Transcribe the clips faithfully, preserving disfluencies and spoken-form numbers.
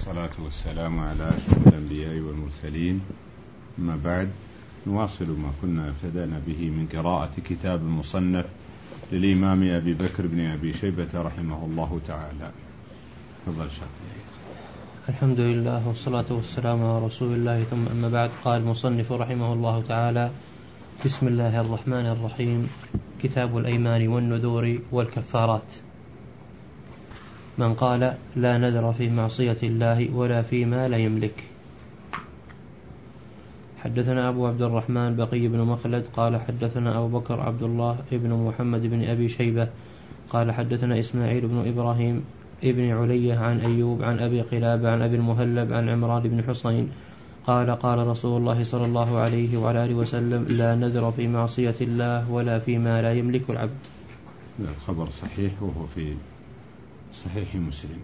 والصلاة والسلام على أشرف الأنبياء والمرسلين. أما بعد، نواصل ما كنا ابتدأنا به من قراءة كتاب المصنف للإمام أبي بكر بن أبي شيبة رحمه الله تعالى. تفضل شيخ. الحمد لله والصلاة والسلام على رسول الله، ثم أما بعد. قال المصنف رحمه الله تعالى: بسم الله الرحمن الرحيم. كتاب الأيمان والنذور والكفارات. من قال: لا نذر في معصية الله ولا فيما لا يملك. حدثنا أبو عبد الرحمن بقي بن مخلد قال حدثنا أبو بكر عبد الله ابن محمد بن أبي شيبة قال حدثنا إسماعيل بن إبراهيم ابن علية عن أيوب عن أبي قلابة عن أبي المهلب عن عمران بن حصين قال قال رسول الله صلى الله عليه وعلى آله وسلم: لا نذر في معصية الله ولا فيما لا يملك العبد. الخبر صحيح وهو في صحيح مسلم.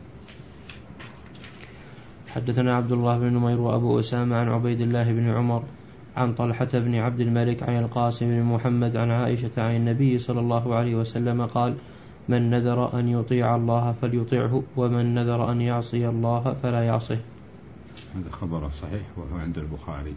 حدثنا عبد الله بن نمير وأبو أسامة عن عبيد الله بن عمر عن طلحة بن عبد الملك عن القاسم بن محمد عن عائشة عن النبي صلى الله عليه وسلم قال: من نذر أن يطيع الله فليطيعه، ومن نذر أن يعصي الله فلا يعصيه. هذا خبر صحيح وهو عند البخاري.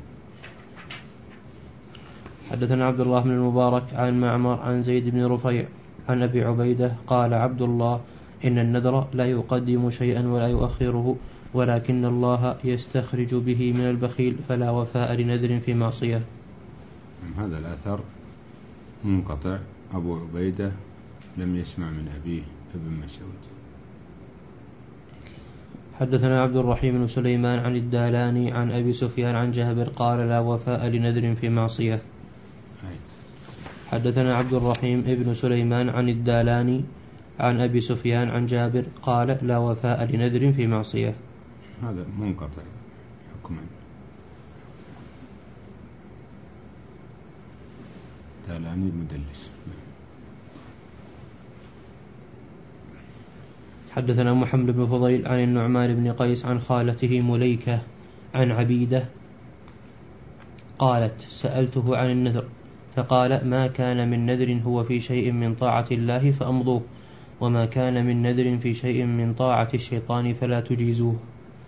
حدثنا عبد الله بن المبارك عن معمر عن زيد بن رفيع عن أبي عبيدة قال عبد الله: إن النذر لا يقدم شيئا ولا يؤخره، ولكن الله يستخرج به من البخيل، فلا وفاء لنذر في معصية. هذا الأثر منقطع. أبو عبيدة لم يسمع من أبيه ابن مسعود. حدثنا عبد الرحيم بن سليمان عن الدالاني عن أبي سفيان عن جابر قال: لا وفاء لنذر في معصية. حدثنا عبد الرحيم بن سليمان عن الدالاني عن أبي سفيان عن جابر قال: لا وفاء لنذر في معصية. هذا منقطع حكما. دالاني مدلس. حدثنا محمد بن فضيل عن النعمان بن قيس عن خالته مليكة عن عبيدة قالت: سألته عن النذر فقال: ما كان من نذر هو في شيء من طاعة الله فأمضوه، وما كان من نذر في شيء من طاعة الشيطان فلا تجيزوه.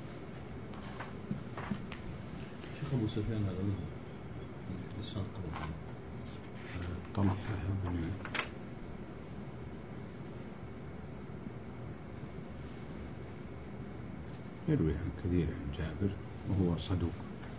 شيخ أبو سفيان هذا منه لسان قبل طلع يروي عن كثير عن جابر وهو صدوق.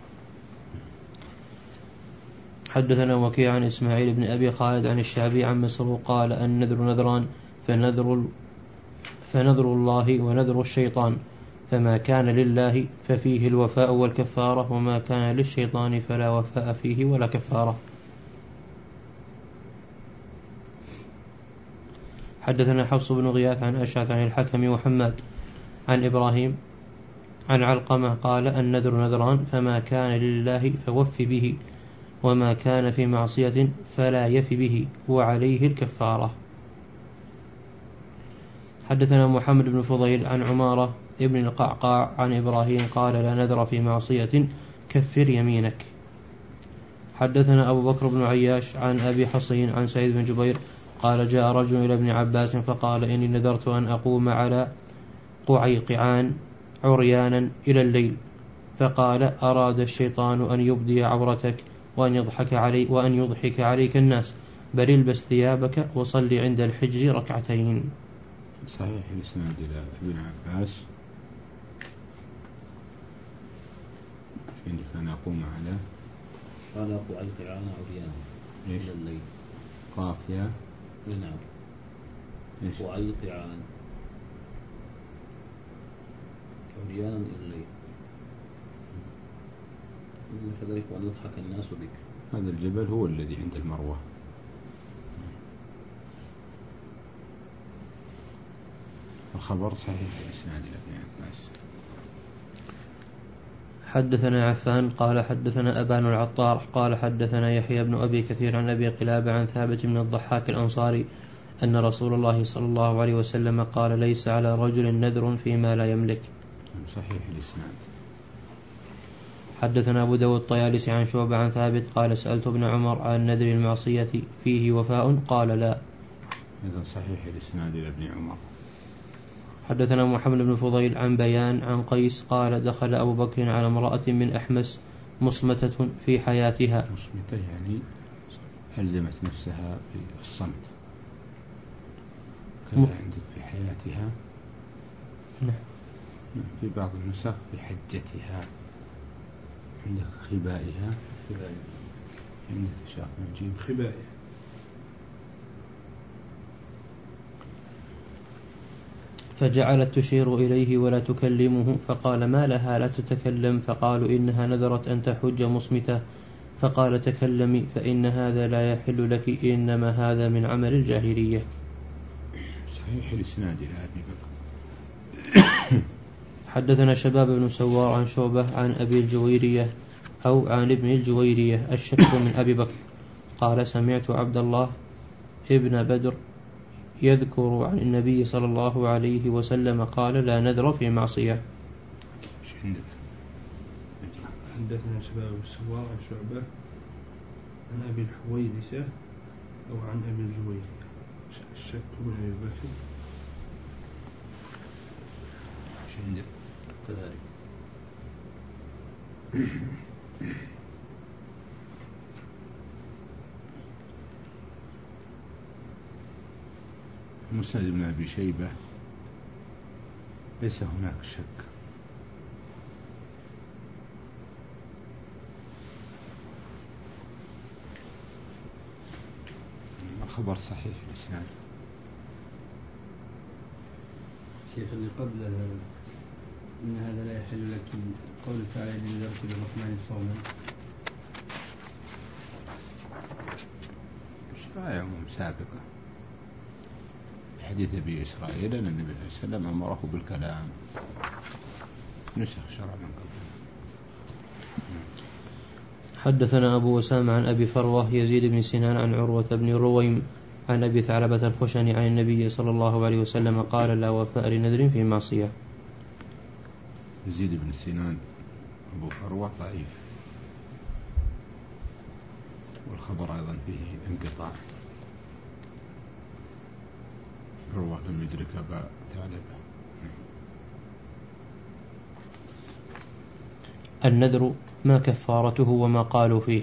حدثنا وكيع عن إسماعيل بن أبي خالد عن الشعبي عن مسروق قال: النذر نذران، فنذر, فنذر الله ونذر الشيطان، فما كان لله ففيه الوفاء والكفارة، وما كان للشيطان فلا وفاء فيه ولا كفارة. حدثنا حفص بن غياث عن أشعث عن الحكم وحماد عن إبراهيم عن علقمة قال: النذر نذران، فما كان لله فوف به، وما كان في معصية فلا يف به، وعليه الكفارة. حدثنا محمد بن فضيل عن عمارة ابن القعقاع عن إبراهيم قال: لا نذر في معصية، كفر يمينك. حدثنا أبو بكر بن عياش عن أبي حصين عن سعيد بن جبير قال: جاء رجل إلى ابن عباس فقال: إني نذرت أن أقوم على قعيقعان عريانا إلى الليل، فقال: أراد الشيطان أن يبدي عورتك وأن يضحك علي وأن يضحك عليك الناس، بل البس ثيابك وصل عند الحجر ركعتين. صحيح الإسناد إلى ابن عباس. عندك أن أقوم على قال قعيقعان عريانا إلى الليل. قافية. نعم. قعيقعان عريانا إلى الليل، كذلك وأن يضحك الناس بك. هذا الجبل هو الذي عند المروة. الخبر صحيح الإسناد إلى ابن عباس. حدثنا عفان قال حدثنا أبان العطار قال حدثنا يحيى بن أبي كثير عن أبي قلابة عن ثابت بن الضحاك الأنصاري أن رسول الله صلى الله عليه وسلم قال: ليس على رجل نذر فيما لا يملك. صحيح الإسناد. حدثنا أبو داود الطيالسي عن شعبة عن ثابت قال: سألت ابن عمر عن نذر المعصية فيه وفاء؟ قال: لا. هذا صحيح الإسناد إلى ابن عمر. حدثنا محمد بن فضيل عن بيان عن قيس قال دخل أبو بكر على امرأة من أحمس مصمتة في حياتها. مصمتة يعني ألزمت نفسها بالصمت. كذا عندك في حياتها. نعم. في بعض النسخ في حجتها. عندك خبائها. خبائها. عندك شاق نجيب خبائها. فجعلت تشير إليه ولا تكلمه فقال ما لها لا تتكلم؟ فقالوا إنها نذرت أن تحج مصمتة. فقال تكلمي فإن هذا لا يحل لك، إنما هذا من عمل الجاهلية. صحيح الإسناد إلى أبي بكر. حدثنا شباب بن سوار عن شعبة عن أبي الجويرية أو عن ابن الجويرية الشك من أبي بكر قال سمعت عبد الله ابن بدر يذكر عن النبي صلى الله عليه وسلم قال لا نذر في معصية. حدثنا شباب بن سوار عن شعبة عن أبي الحويرثة أو عن أبي الجويرية الشك من أبي بكر. عندك كذلك. مسند بن أبي شيبة ليس هناك شك. الخبر صحيح الإسناد. شيخ اللي قبل إن هذا لا يحل لك قول تعالى إن نذرت للرحمن صوما. مش آية سابقة حديث أبي إسرائيل أن النبي صلى الله عليه وسلم أمره بالكلام نسخ شرع من قبل. حدثنا أبو أسامة عن أبي فروة يزيد بن سنان عن عروة بن رويم عن أبي ثعلبة الخشني عن النبي صلى الله عليه وسلم قال لا وفاء لنذر في معصية. يزيد بن سنان أبو فروة ضعيف والخبر أيضا فيه انقطاع. روى لم يدرك أبا ثعلبة. النذر ما كفارته وما قالوا فيه.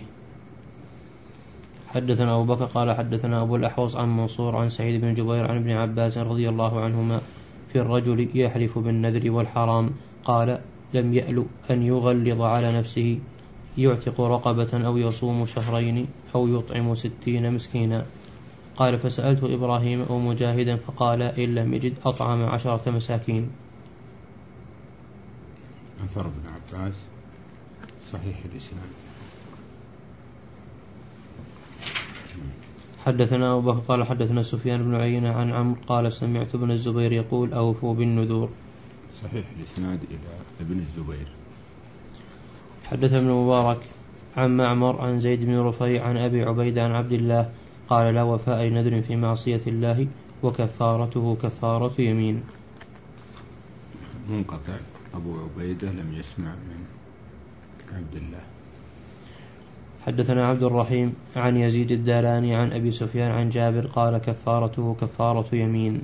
حدثنا أبو بكر قال حدثنا أبو الأحوص عن منصور عن سعيد بن جبير عن ابن عباس رضي الله عنهما في الرجل يحلف بالنذر والحرام قال لم يأل أن يغلظ على نفسه يعتق رقبة أو يصوم شهرين أو يطعم ستين مسكينا. قال فسألت إبراهيم أو مجاهدا فقال إن لم يجد أطعم عشرة مساكين. أثر ابن عباس صحيح الإسلام. حدثنا أبو بكر قال حدثنا سفيان بن عيينة عن عمرو قال سمعت ابن الزبير يقول أوفوا بالنذور. صحيح الإسناد إلى ابن الزبير. حدثنا ابن مبارك عن معمر عن زيد بن رفيع عن أبي عبيدة عن عبد الله قال لا وفاء لنذر في معصية الله وكفارته كفارة يمين. منقطع. أبو عبيدة لم يسمع من عبد الله. حدثنا عبد الرحيم عن يزيد الدالاني عن أبي سفيان عن جابر قال كفارته كفارة يمين.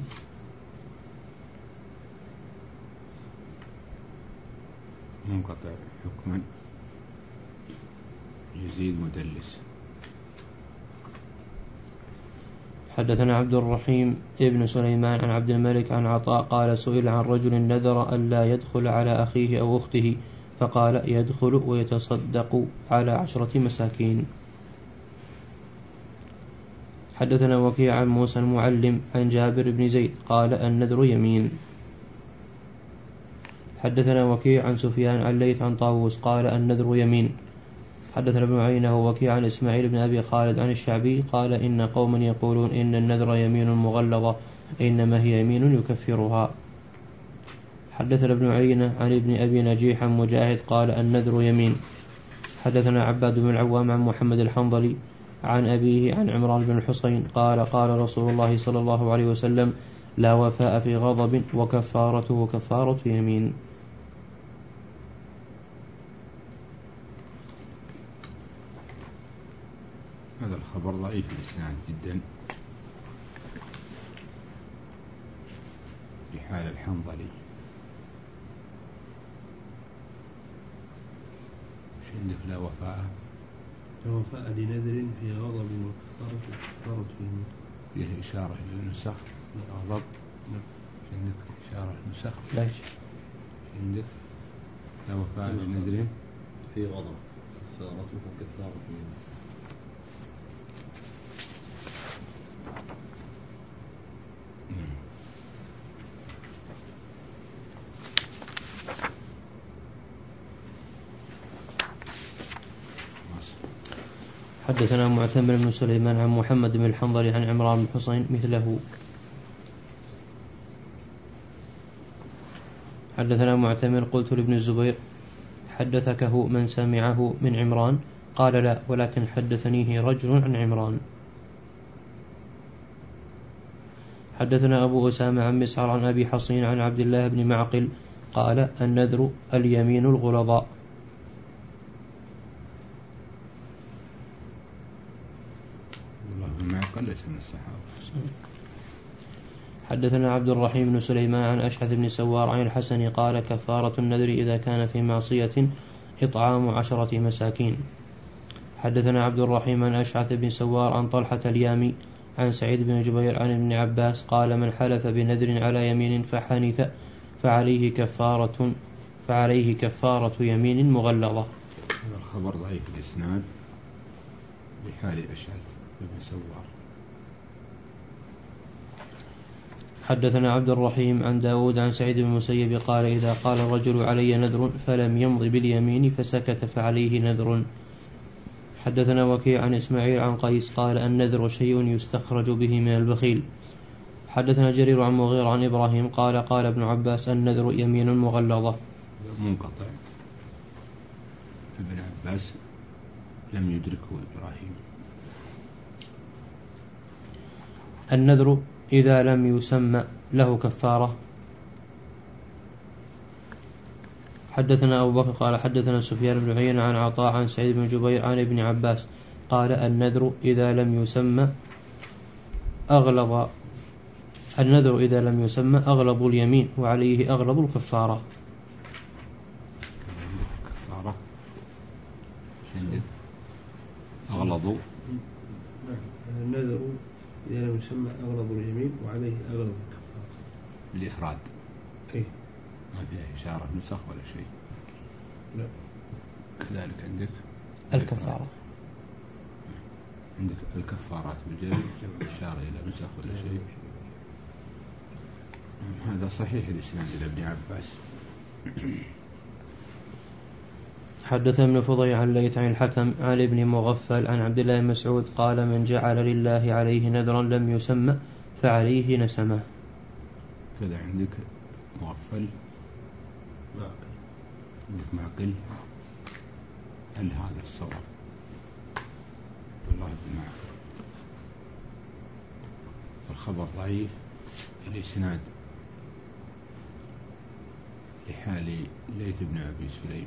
منقطع حكما. يزيد مدلس. حدثنا عبد الرحيم ابن سليمان عن عبد الملك عن عطاء قال سئل عن رجل نذر ألا يدخل على أخيه أو أخته فقال يدخل ويتصدق على عشرة مساكين. حدثنا وكيع عن موسى المعلم عن جابر بن زيد قال النذر يمين. حدثنا وكيع عن سفيان عن ليث عن طاووس قال النذر يمين. حدثنا ابن عيينة ووكيع عن إسماعيل بن أبي خالد عن الشعبي قال إن قوما يقولون إن النذر يمين مغلظة إنما هي يمين يكفرها. حدثنا ابن عيينة عن ابن أبي نجيح عن مجاهد قال النذر يمين. حدثنا عباد بن العوام عن محمد الحنظلي عن أبيه عن عمران بن الحصين قال قال رسول الله صلى الله عليه وسلم لا وفاء في غضب وكفارته كفارة يمين. هذا الخبر ضعيف الإسناد جدا حال الحنظلي وش عندك؟ لا وفاء لا وفاء لنذر في غضب وكفارة كفارة يمين. فيه إشارة إلى النسخ غضب. نعم. عندك إشارة نسخ. لا عندك لا وفاء لنذر في غضب كفارته كفارة يمين. حدثنا معتمر بن سليمان عن محمد بن الحنظلي عن عمران بن حسين مثله. حدثنا معتمر قلت لابن الزبير حدثكه من سمعه من عمران؟ قال لا، ولكن حدثنيه رجل عن عمران. حدثنا أبو أسامة عن مسعر عن أبي حصين عن عبد الله بن معقل قال النذر اليمين الغلظاء. معقل ليس من الصحابة. حدثنا عبد الرحيم بن سليمان عن أشعث بن سوار عن الحسن قال كفارة النذر إذا كان في معصية إطعام عشرة مساكين. حدثنا عبد الرحيم عن أشعث بن سوار عن طلحة اليامي عن سعيد بن جبير عن ابن عباس قال من حلف بنذر على يمين فحنث فعليه كفارة فعليه كفارة يمين مغلظة. هذا الخبر ضعيف الإسناد بحال أشعث بن سوار. حدثنا عبد الرحيم عن داود عن سعيد بن المسيب قال إذا قال الرجل علي نذر فلم يمض باليمين فسكت فعليه نذر. حدثنا وكيع عن إسماعيل عن قيس قال النذر شيء يستخرج به من البخيل. حدثنا جرير عن مغير عن إبراهيم قال قال ابن عباس النذر يمين مغلظة. منقطع. ابن عباس لم يدركه إبراهيم. النذر إذا لم يسمى له كفارة. حدثنا أبو بكر قال حدثنا سفيان بن عيينة عن عطاء عن سعيد بن جبير عن ابن عباس قال النذر إذا لم يسمى أغلظ النذر إذا لم يسمى أغلظ اليمين وعليه أغلظ الكفارة. كفارة أغلظ. النذر إذا لم يسمى أغلظ اليمين وعليه أغلظ الكفارة. الإفراد. إيه. ما فيها إشارة نسخ ولا شيء. لا. كذلك عندك الكفارة. عندك الكفارات بجانب إشارة إلى نسخ ولا شيء. هذا صحيح الإسناد إلى ابن عباس. حدثنا ابن فضيل عن ليث عن الحكم عن ابن مغفل عن عبد الله بن مسعود قال من جعل لله عليه نذرا لم يسمى فعليه نسمه. كذا عندك مغفل عندك معقل. هل هذا الصواب؟ والله بن معقل. الخبر ضعيف الإسناد لحال ليث بن أبي سليم.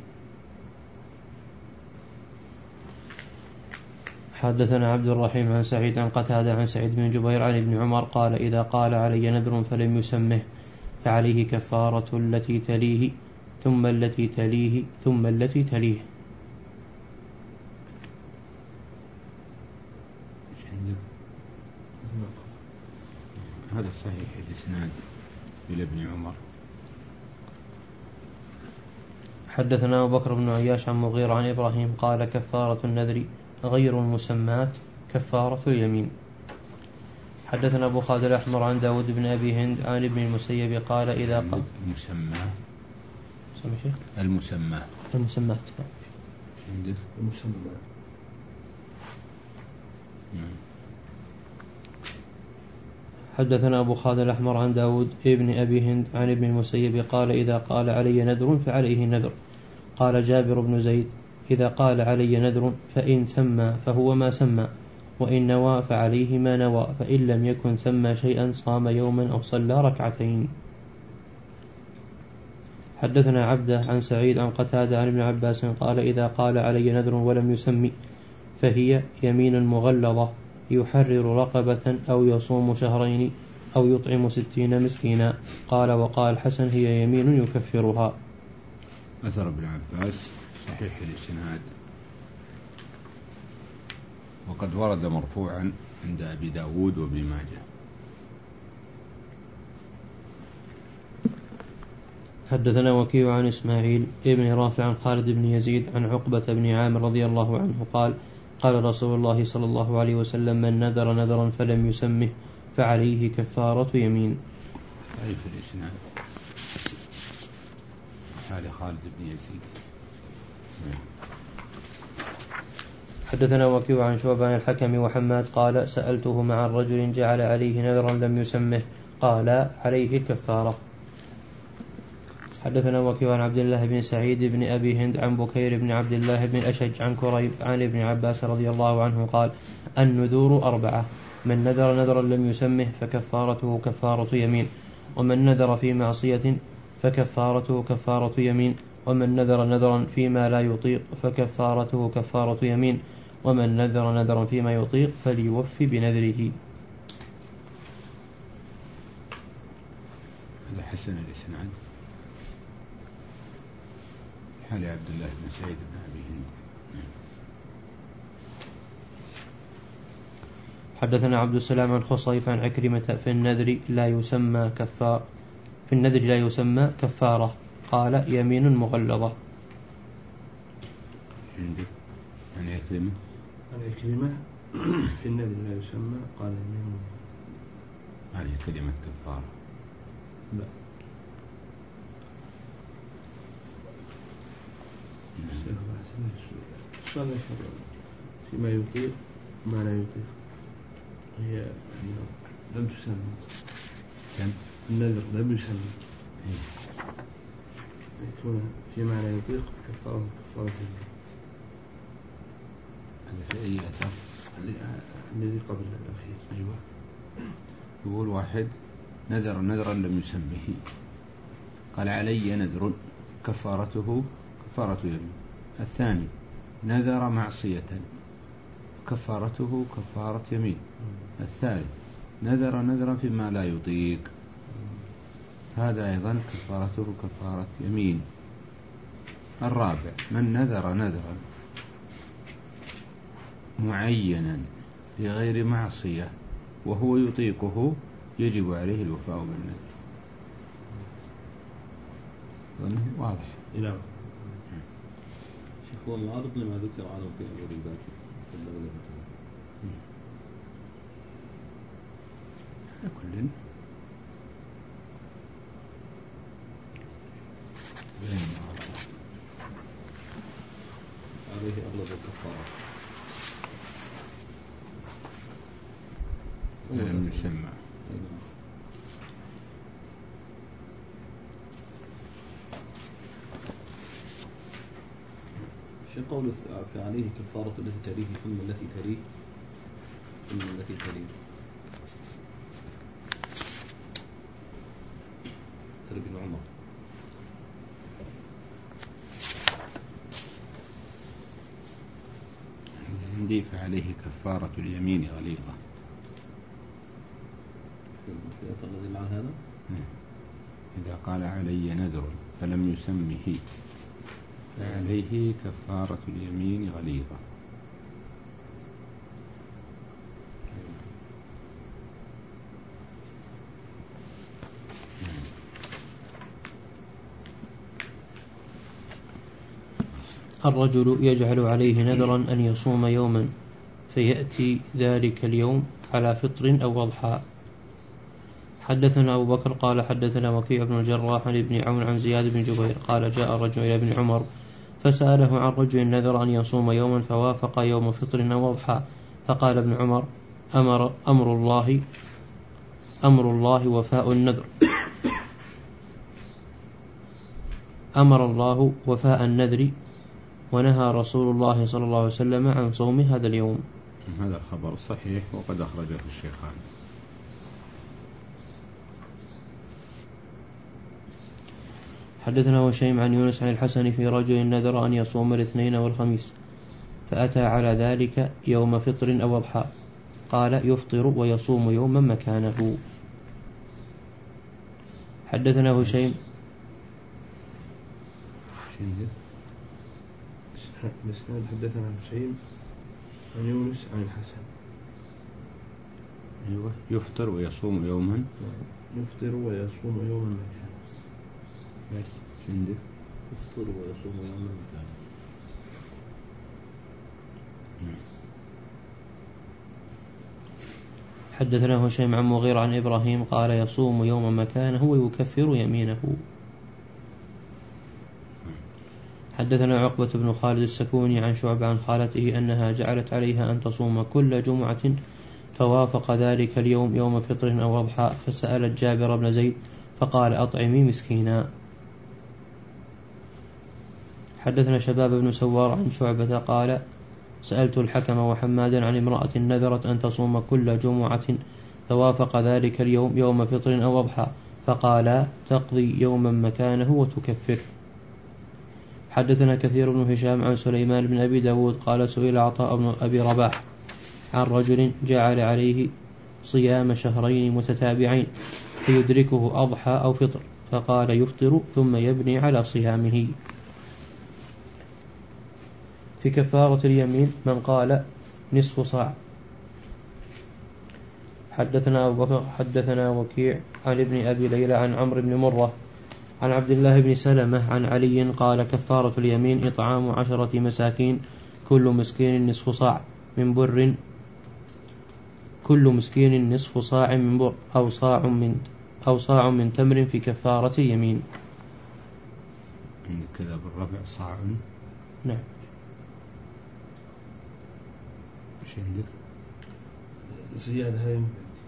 حدثنا عبد الرحيم عن سعيد عن قتادة عن سعيد بن جبير عن ابن عمر قال إذا قال علي نذر فلم يسمه فعليه كفارة التي تليه ثم التي تليه ثم التي تليه. هذا صحيح الإسناد إلى ابن عمر. حدثنا أبو بكر بن عياش عن مغير عن إبراهيم قال كفارة النذر غير المسمات كفارة اليمين. حدثنا أبو خالد الأحمر عن داود بن أبي هند عن ابن المسيب قال إذا قال المسمى المسمى المسمى المسمات عندك المسمى. حدثنا أبو خالد الأحمر عن داود ابن أبي هند عن ابن المسيب قال إذا قال علي نذر فعليه نذر. قال جابر بن زيد إذا قال علي نذر فإن سمى فهو ما سمى وإن نوى فعليه ما نوى فإن لم يكن سمى شيئا صام يوما أو صلى ركعتين. حدثنا عبده عن سعيد عن قتادة عن ابن عباس قال إذا قال علي نذر ولم يسمي فهي يمين مغلظة يحرر رقبة أو يصوم شهرين أو يطعم ستين مسكينا. قال وقال الحسن هي يمين يكفرها. أثر ابن عباس صحيح الإسناد، وقد ورد مرفوعا عند أبي داود وابن ماجه. حدثنا وكيع عن إسماعيل ابن رافع عن خالد بن يزيد عن عقبة بن عامر رضي الله عنه قال قال رسول الله صلى الله عليه وسلم من نذر نذرا فلم يسمه فعليه كفارة يمين. أي في الإسناد حال خالد بن يزيد. حدثنا وكيع عن شعبة عن الحكم وحماد قال سألته مع رجل جعل عليه نذرا لم يسمه قال عليه الكفارة. حدثنا وكيع عن عبد الله بن سعيد بن أبي هند عن بكير بن عبد الله بن الأشج عن كريب عن ابن عباس رضي الله عنه قال النذور أربعة: من نذر نذرا لم يسمه فكفارته كفارة يمين، ومن نذر في معصية فكفارته كفارة يمين، ومن نذر نذرا فيما لا يطيق فكفارته كفارة يمين، ومن نذر نذرا فيما يطيق فليوفي بنذره. هذا حسن الإسناد حال عبد الله بن سعيد بن أبي هند. حدثنا عبد السلام عن خصيف عن عكرمة في النذر لا يسمى كفار في النذر لا يسمى كفارة قال يمين مغلظة. عندك عن عكرمة عن عكرمة في النذر لا يسمى قال يمين مغلظة. هذه كلمة كفارة؟ لا. فيما يطيق ما لا يطيق هي لم تسمى. النذر لم يسمى يكون فيما لا يطيق كفارة كفارة هذا في أي أثر؟ الذي قبل الأخير. أيوة. يقول واحد نذر نذرا لم يسمه قال علي نذر كفارته كفارة يمين. الثاني نذر معصية كفارته كفارة يمين. الثالث نذر نذرا فيما لا يطيق، هذا أيضا كفارته كفارة يمين. الرابع من نذر نذرا معينا لغير معصية وهو يطيقه يجب عليه الوفاء بالنذر. واضح؟ نعم. شيخ هو معارض لما ذكر عنه في الرباط في الدولة كل عليه أغلب الكفارة لم يسمى. شيء قول فعليه كفارة التي تليه ثم التي تليه ثم التي تليه سر بن عمر. عندي فعليه كفارة اليمين غليظة في أثر الذي مع هذا. إذا قال علي نذر فلم يسمه فعليه كفارة اليمين غليظة. الرجل يجعل عليه نذرا أن يصوم يوما فيأتي ذلك اليوم على فطر أو أضحى. حدثنا أبو بكر قال حدثنا وكيع بن الجراح عن ابن عون عن زياد بن جبير قال جاء رجل إلى ابن عمر فسأله عن رجل نذر أن يصوم يوما فوافق يوم فطر أو أضحى، فقال ابن عمر أمر, أمر الله أمر الله وفاء النذر أمر الله وفاء النذر ونهى رسول الله صلى الله عليه وسلم عن صوم هذا اليوم. هذا الخبر صحيح وقد أخرجه الشيخان. حدثنا هشيم عن يونس عن الحسن في رجل نذر أن يصوم الاثنين والخميس فأتى على ذلك يوم فطر أو أضحى قال يفطر ويصوم يوما مكانه. حدثنا هشيم الإسناد حدثنا هشيم عن يونس عن الحسن. أيوة. يفطر ويصوم يوما. يفطر ويصوم يوما مكان. بس عندك يفطر ويصوم يوما مكان. حدثنا هشيم عن مغيرة عن إبراهيم قال يصوم يوما مكانه ويكفر يمينه. حدثنا عقبة بن خالد السكوني عن شعبة عن خالته أنها جعلت عليها أن تصوم كل جمعة فوافق ذلك اليوم يوم فطر أو أضحى، فسألت جابر بن زيد فقال أطعمي مسكينا. حدثنا شباب بن سوار عن شعبة قال سألت الحكم وحمادا عن امرأة نذرت أن تصوم كل جمعة فوافق ذلك اليوم يوم فطر أو أضحى، فقال تقضي يوما مكانه وتكفر. حدثنا كثير بن هشام عن سليمان بن أبي داود قال سئل عطاء بن أبي رباح عن رجل جعل عليه صيام شهرين متتابعين فيدركه أضحى أو فطر، فقال يفطر ثم يبني على صيامه. في كفارة اليمين من قال نصف صاع. حدثنا أبو بكر حدثنا وكيع عن ابن أبي ليلى عن عمرو بن مرة عن عبد الله بن سلمة عن علي قال كفارة اليمين إطعام عشرة مساكين كل مسكين نصف صاع من بر كل مسكين نصف صاع من بر أو صاع من أو صاع من تمر في كفارة اليمين. عندك كذا بالرفع صاع. نعم. ايش عندك؟ زيادة هاي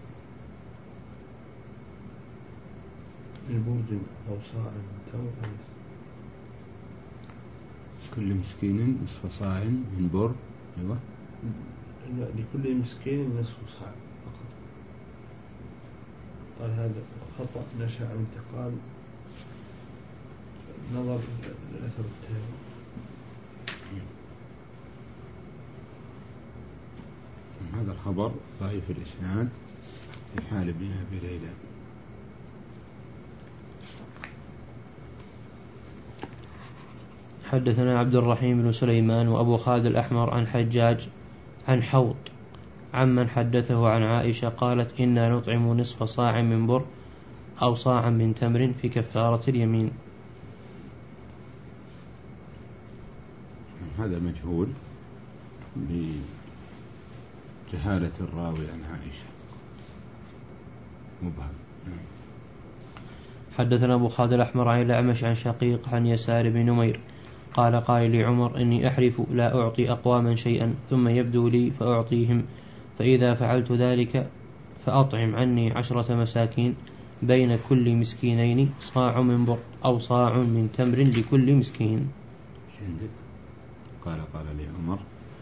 من برد أو صاع من تمر. كل مسكين نصف صاع من بر. أيوة. لكل مسكين نصف صاع فقط. قال هذا خطأ نشأ عن انتقال نظر الأثر التالي. هذا الخبر ضعيف الإسناد في حال ابن أبي ليلى. حدثنا عبد الرحيم بن سليمان وأبو خالد الأحمر عن حجاج عن حوط عمن حدثه عن عائشة قالت إنا نطعم نصف صاع من بر أو صاع من تمر في كفارة اليمين. هذا مجهول بجهالة الراوي عن عائشة مبهم. حدثنا أبو خالد الأحمر عن الأعمش عن شقيق عن يسار بن نمير قال قال لي عمر إني أحلف لا أعطي أقواما شيئا ثم يبدو لي فأعطيهم، فإذا فعلت ذلك فأطعم عني عشرة مساكين بين كل مسكينين صاع من بر أو صاع من تمر لكل مسكين. عندك قال قال لي عمر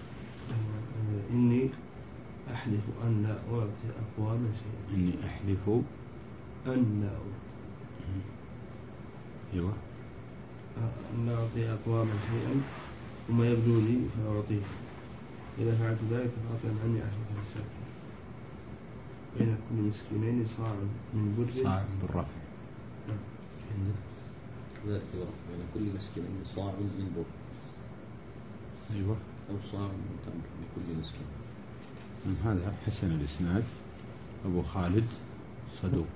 إني أحلف أن لا أعطي أقواما شيئا. إني أحلف أن لا أعطي. أيوة. أن لا أعطي أقواما شيئا ثم يبدو لي فأعطيه، إذا فعلت ذلك فأطعم عني عشرة مساكين بين كل مسكينين صاع من بر. صاع بالرفع. كذلك بين كل مسكينين صاع من بر. أيوة. أو صاع من تمر لكل مسكين. هذا حسن الإسناد. أبو خالد صدوق.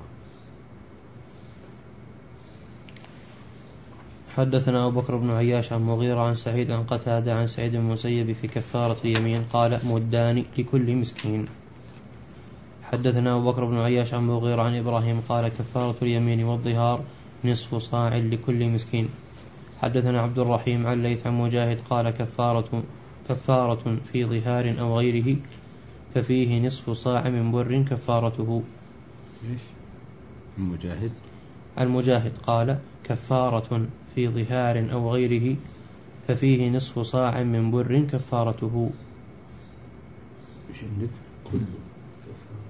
حدثنا أبو بكر بن عياش عن مغيرة عن سعيد عن قتادة عن سعيد بن المسيب في كفارة اليمين قال مدان لكل مسكين. حدثنا أبو بكر بن عياش عن مغيرة عن إبراهيم قال كفارة اليمين والظهار نصف صاع لكل مسكين. حدثنا عبد الرحيم عن ليث عن مجاهد قال كفارة كفارة في ظهار أو غيره ففيه نصف صاع من بر كفارته. إيش؟ المجاهد. المجاهد قال كفارة في ظهار أو غيره ففيه نصف صاع من بر كفارته. إيش عندك؟ كله كفارة.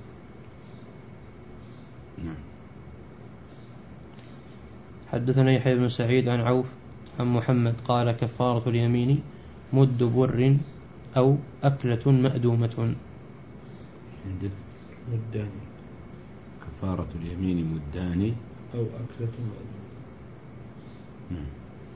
نعم. حدثنا يحيى بن سعيد عن عوف عن محمد قال كفارة اليمين مد بر أو أكلة مأدومة. عندك مدان. كفارة اليمين مدان أو أكلة نعم.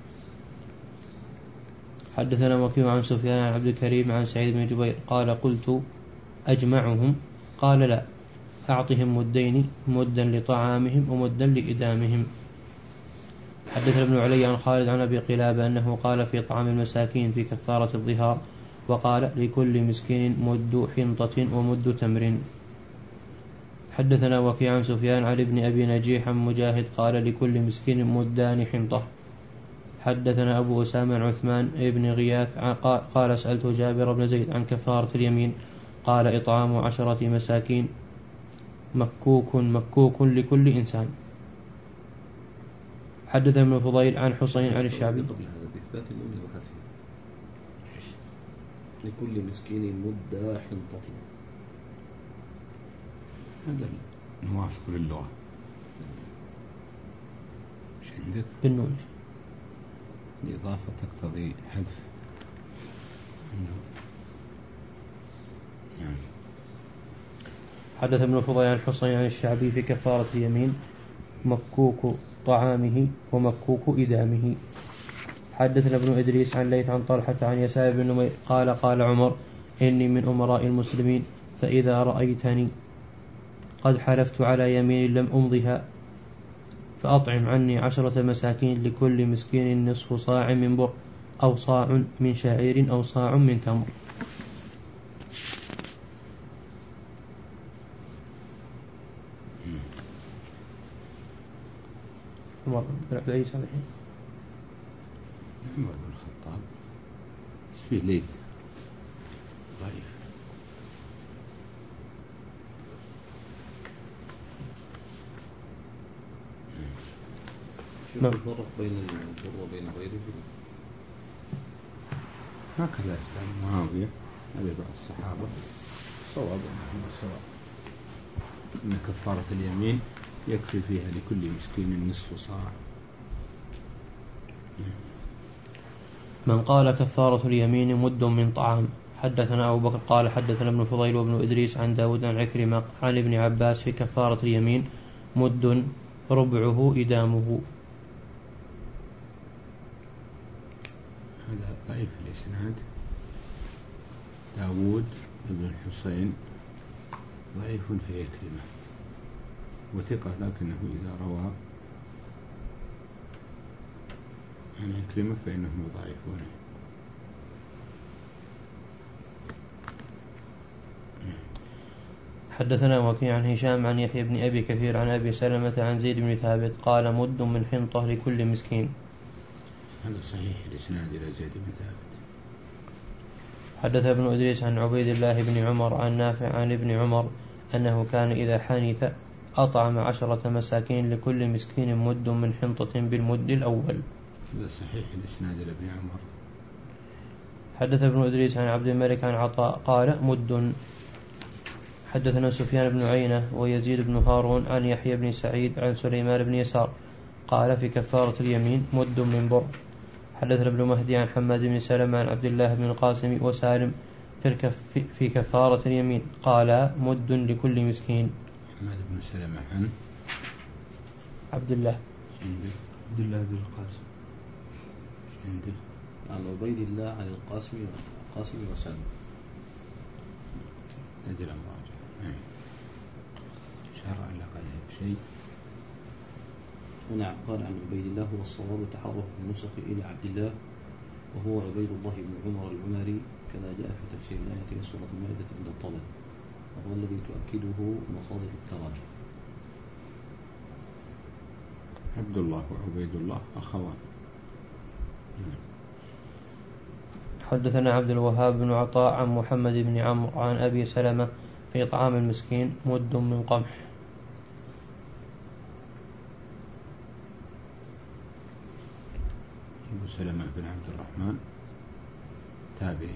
حدثنا وكيع عن سفيان عن عبد الكريم عن سعيد بن جبير قال قلت أجمعهم قال لا أعطهم مدين مدا لطعامهم ومدا لإدامهم. حدثنا ابن علي عن خالد عن أبي قلابة أنه قال في طعام المساكين في كفارة الظهار وقال لكل مسكين مد حنطة ومد تمر. حدثنا وكيع عن سفيان عن ابن أبي نجيح عن مجاهد قال لكل مسكين مدان حنطة. حدثنا أبو أسامة عن عثمان ابن غياث قال سألت جابر بن زيد عن كفارة اليمين قال إطعام عشرة مساكين مكوك مكوك لكل إنسان. حدثنا ابن فضيل عن حسين عن الشعبي قبل هذا بإثبات النون وحذفها لكل مسكين مد حنطة. هذا موافق للغة. مش عندك بالنون الإضافة تقتضي حذف. نعم. حدث ابن فضيل عن حسين عن الشعبي في كفارة اليمين مكوك طعامه ومكوك إدامه. حدثنا ابن إدريس عن ليث عن طلحة عن يسار بن نمير قال قال عمر إني من أمراء المسلمين فإذا رأيتني قد حلفت على يمين لم أمضها فأطعم عني عشرة مساكين لكل مسكين نصف صاع من بر أو صاع من شعير أو صاع من تمر. عمر بن عبد العزيز هذا الحين عمر بن الخطاب فيه ليث ضعيف. شوف الفرق بين البر وبين غيره هكذا كان معاوية هذا بعض الصحابة صواب أنه صواب أن كفارة اليمين يكفي فيها لكل مسكين نصف صاع. من قال كفارة اليمين مد من طعام. حدثنا أبو بكر قال حدثنا ابن فضيل وابن إدريس عن داود عن عكرمة عن ابن عباس في كفارة اليمين مد ربعه إدامه. هذا ضعيف الإسناد. داود بن الحسين ضعيف في عكرمة وثقة لكنه إذا روى عن عكرمة فإنهم يضعفونه. حدثنا وكيع عن هشام عن يحيى بن أبي كثير عن أبي سلمة عن زيد بن ثابت قال مد من حنطة لكل مسكين. هذا صحيح الإسناد إلى زيد بن ثابت. حدث ابن إدريس عن عبيد الله بن عمر عن نافع عن ابن عمر أنه كان إذا حنث أطعم عشرة مساكين لكل مسكين مد من حنطة بالمد الأول. هذا صحيح الإسناد إلى ابن عمر. حدث ابن إدريس عن عبد الملك عن عطاء قال مد. حدثنا سفيان بن عيينة ويزيد بن هارون عن يحيى بن سعيد عن سليمان بن يسار قال في كفارة اليمين مد من بر. حدثنا ابن مهدي عن حماد بن سلمة عن عبد الله بن القاسم وسالم في, الكف في كفارة اليمين قال مد لكل مسكين. حماد بن سلمة عن عبد الله عبد الله بن القاسم عنده عن عبيد الله عن القاسم القاسم وسالم. أجل المراجعة. نعم. شرع لقد شيء. ونعم قال عن عبيد الله والصواب تحرف النسخ إلى عبد الله وهو عبيد الله بن عمر العمري كذا جاء في تفسير الآية في سورة المائدة عند الطبري وهو الذي تؤكده مصادر التراجم. عبد الله وعبيد الله أخوان. حدثنا عبد الوهاب بن عطاء عن محمد بن عمرو عن أبي سلمة في طعام المسكين مد من قمح. أبو سلمة بن عبد الرحمن تابعي.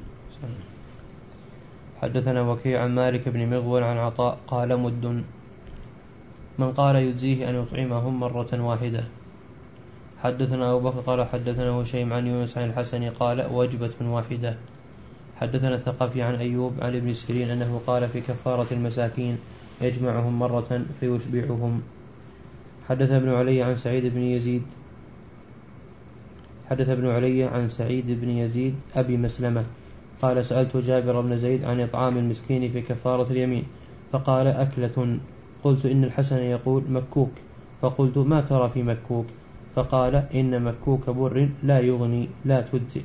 حدثنا وكيع عن مالك بن مغول عن عطاء قال مد. من قال يجزيه أن يطعمهم مرة واحدة. حدثنا أبو بكر قال حدثنا هشيم عن يونس عن الحسن قال وجبة واحدة. حدثنا الثقفي عن أيوب عن ابن سيرين أنه قال في كفارة المساكين يجمعهم مرة فيشبعهم. حدث ابن علي عن سعيد بن يزيد حدث ابن علي عن سعيد بن يزيد أبي مسلمة قال سألت جابر بن زيد عن إطعام المسكين في كفارة اليمين فقال أكلة. قلت إن الحسن يقول مكوك، فقلت ما ترى في مكوك؟ فقال إن مكوك بر لا يغني لا تجزئ.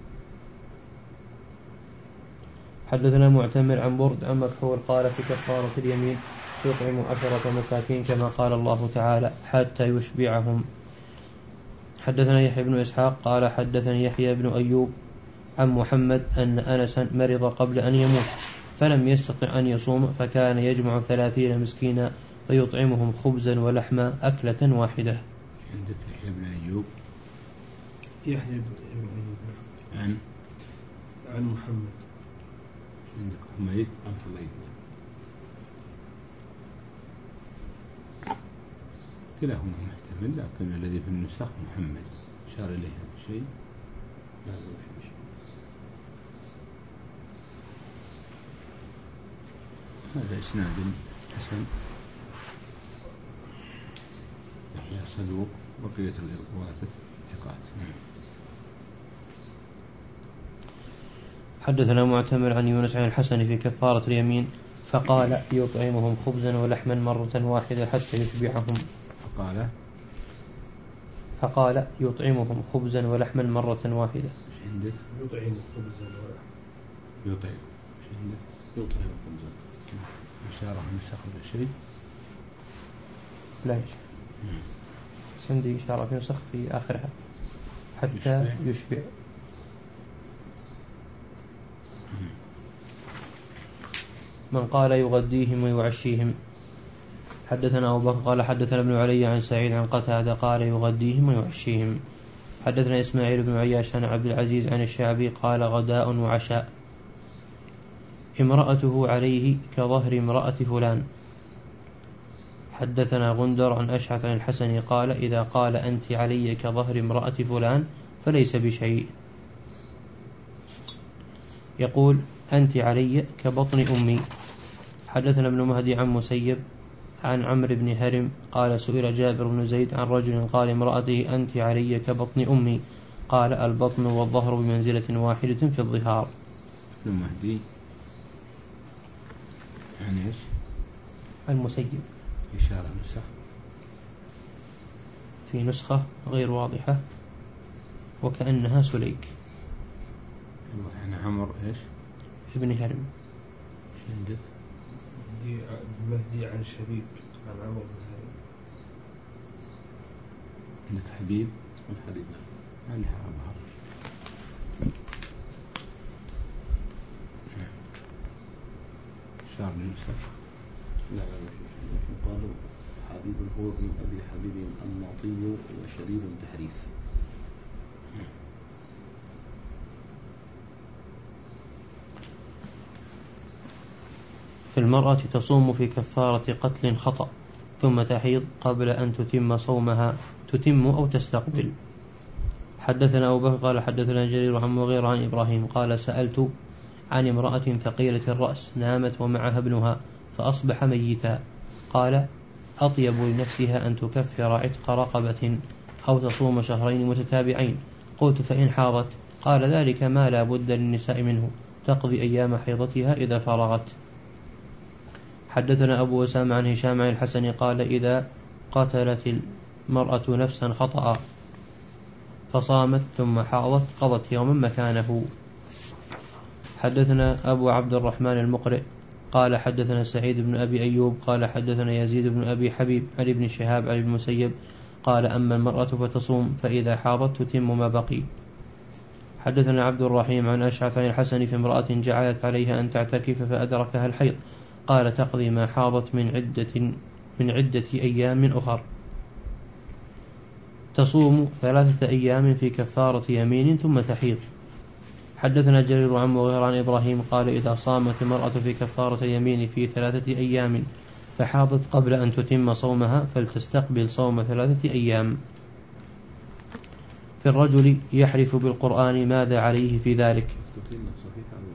حدثنا معتمر عن برد عن مكحول قال في كفارة اليمين يطعم عشرة مساكين كما قال الله تعالى حتى يشبعهم. حدثنا يحيى بن إسحاق قال حدثني يحيى بن أيوب عن محمد أن أنسا مرض قبل أن يموت فلم يستطع أن يصوم فكان يجمع ثلاثين مسكينا فيطعمهم خبزا ولحما أكلة واحدة. عندك يحيى بن أيوب يحيى بن أيوب عن عن محمد عندك حميد عن حميد كلاهما محتمل، لكن الذي في النسخ محمد شار إليه شيء لا لا في شيء. هذا إسناد حسن. يحيى صدوق بقية الإرواة ثقات. حدثنا معتمر عن يونس عن الحسن في كفارة اليمين فقال يطعمهم خبزا ولحما مرة واحدة حتى يشبعهم. فقال فقال يطعمهم خبزا ولحما مرة واحدة. ايش عندك؟ يطعم خبزا ولحما. يطعم ايش عندك؟ يطعم خبزا. إشارة نسخ ولا شيء؟ لا يا شيخ. عندي إشارة في نسخ في آخرها حتى يشبع, يشبع. من قال يغديهم ويعشيهم. حدثنا أبو بكر قال حدثنا ابن علي عن سعيد عن قتادة قال يغديهم ويعشيهم. حدثنا إسماعيل بن عياش عن عبد العزيز عن الشعبي قال غداء وعشاء امرأته عليه كظهر امرأة فلان. حدثنا غندر عن أشعث عن الحسن قال إذا قال أنت علي كظهر امرأة فلان فليس بشيء. يقول أنت علي كبطن أمي. حدثنا ابن مهدي عن مسيب عن عمرو بن هرم قال سئل جابر بن زيد عن رجل قال امرأته أنت علي كبطن أمي قال البطن والظهر بمنزلة واحدة في الظهار. ابن مهدي عن ايش؟ المسيب. إشارة نسخ في نسخة غير واضحة وكأنها سليك. عن عمرو ايش؟ ابن هرم. ايش عندك؟ مهدي عن شبيب عن عمرو بن هرم. عندك حبيب عن حبيب عن أظهر. شار نسخ لا لا ما في شيء. قالوا حبيب هو ابن أبي حبيب الناطي وشبيب تحريف. في المرأة تصوم في كفارة قتل خطأ ثم تحيض قبل أن تتم صومها تتم أو تستقبل. حدثنا أبو بكر قال حدثنا جرير عن مغيرة عن إبراهيم قال سألت عن امرأة ثقيلة الرأس نامت ومعها ابنها فأصبح ميتا قال أطيب لنفسها أن تكفر عتق رقبة أو تصوم شهرين متتابعين. قلت فإن حاضت؟ قال ذلك ما لا بد للنساء منه تقضي أيام حيضتها إذا فرغت. حدثنا أبو أسامة عن هشام عن الحسن قال إذا قتلت المرأة نفسا خطأ فصامت ثم حاضت قضت يوما مكانه. حدثنا أبو عبد الرحمن المقرئ قال حدثنا سعيد بن أبي أيوب قال حدثنا يزيد بن أبي حبيب عن ابن شهاب عن ابن المسيب قال أما المرأة فتصوم فإذا حاضت تتم ما بقي. حدثنا عبد الرحيم عن أشعث عن الحسن في امرأة جعلت عليها أن تعتكف فأدركها الحيض قال تقضي ما حاضت من عدة من عدة أيام أخر تصوم ثلاثة أيام في كفارة يمين ثم تحيض. حدثنا جرير عن مغيرة عن إبراهيم قال إذا صامت المرأة في كفارة يمين في ثلاثة أيام فحاضت قبل أن تتم صومها فلتستقبل صوم ثلاثة أيام. في الرجل يحرف بالقرآن ماذا عليه في ذلك؟ تقيم صحيح أو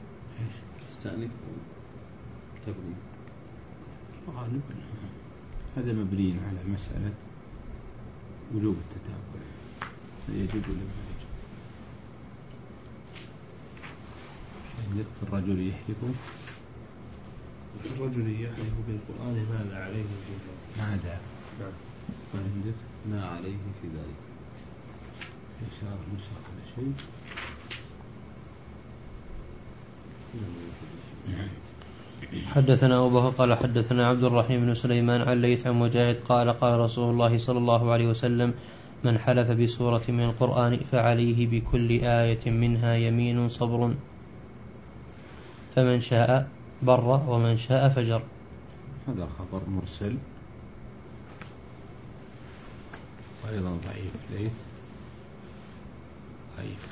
تستأنف أو تبني؟ غالبا هذا مبني على مسألة وجوب التتابع، يجب ولا ما يجب؟ عندك في الرجل يحلف الرجل يحلف بالقرآن ماذا عليه في ذلك؟ ماذا؟ نعم. عندك ما عليه في ذلك إشارة نسخ على شيء. حدثنا أبو بكر قال حدثنا عبد الرحيم بن سليمان عن ليث عن مجاهد قال قال رسول الله صلى الله عليه وسلم من حلف بسورة من القرآن فعليه بكل آية منها يمين صبر، فمن شاء بر ومن شاء فجر. هذا الخبر مرسل وأيضا ضعيف. ليث ضعيف.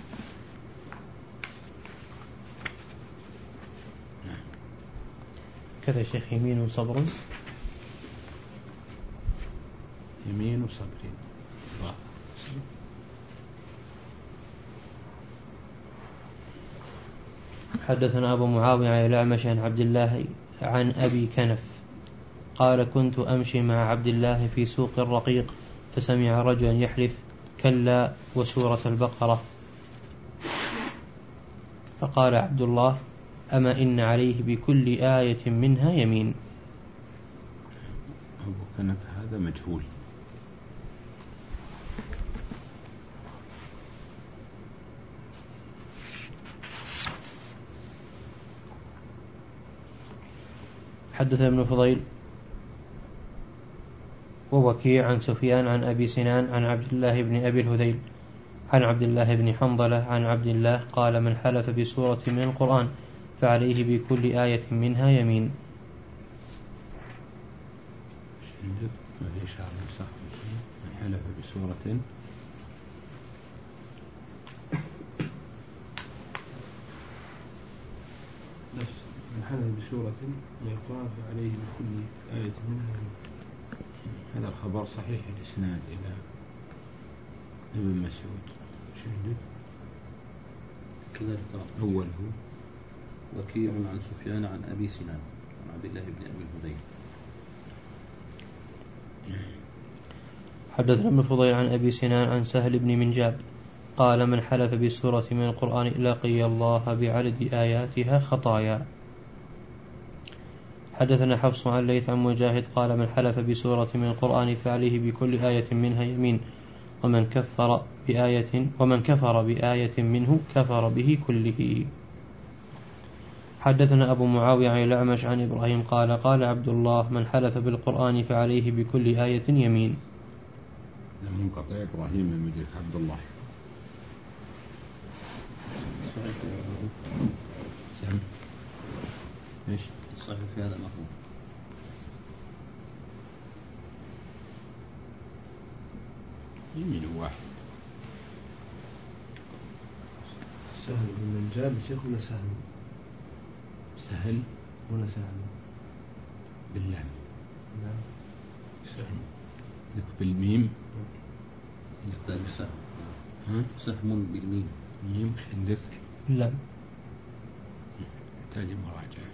كذا شيخ يمين صبر، يمين صبر. حدثنا أبو معاوية عن الأعمش عن عبد الله عن أبي كنف قال كنت أمشي مع عبد الله في سوق الرقيق فسمع رجلا يحلف كلا وسورة البقرة، فقال عبد الله أما إن عليه بكل آية منها يمين. أبو كنف هذا مجهول. حدثنا ابن فضيل ووكيع عن سفيان عن أبي سنان عن عبد الله بن أبي الهذيل عن عبد الله بن حنظلة عن عبد الله قال من حلف بسورة من القرآن فعليه بكل آية منها يمين. عندك ما في إشارة صح؟ من حلف بسورة من حلف بسورة من القرآن فعليه بكل آية منها يمين. هذا الخبر صحيح الإسناد إلى ابن مسعود. ايش عندك؟ كذلك أوله وكيع عن سفيان عن أبي سنان عن عبد الله بن أبي الهذيل. حدثنا ابن فضيل عن أبي سنان عن سهل بن منجاب قال من حلف بسورة من القرآن لقي الله بعدد آياتها خطايا. حدثنا حفص عن ليث عن مجاهد قال من حلف بسورة من القرآن فعليه بكل آية منها يمين، ومن كفر بآية ومن كفر بآية منه كفر به كله. حدثنا أبو معاوية عن الأعمش عن إبراهيم قال قال عبد الله من حلف بالقرآن فعليه بكل آية يمين. منقطع إبراهيم من مدرك عبد الله. صحيح سم ايش؟ صحيح في هذا مفهوم. يمين واحد. سهل بن منجاب شيخ ولا سهل؟ سهل ولا سهل؟ باللام. نعم. سهل. لك بالميم. يحتاج سهم. ها؟ سهم بالميم. ميم مش عندك؟ لا. يحتاج مراجعة.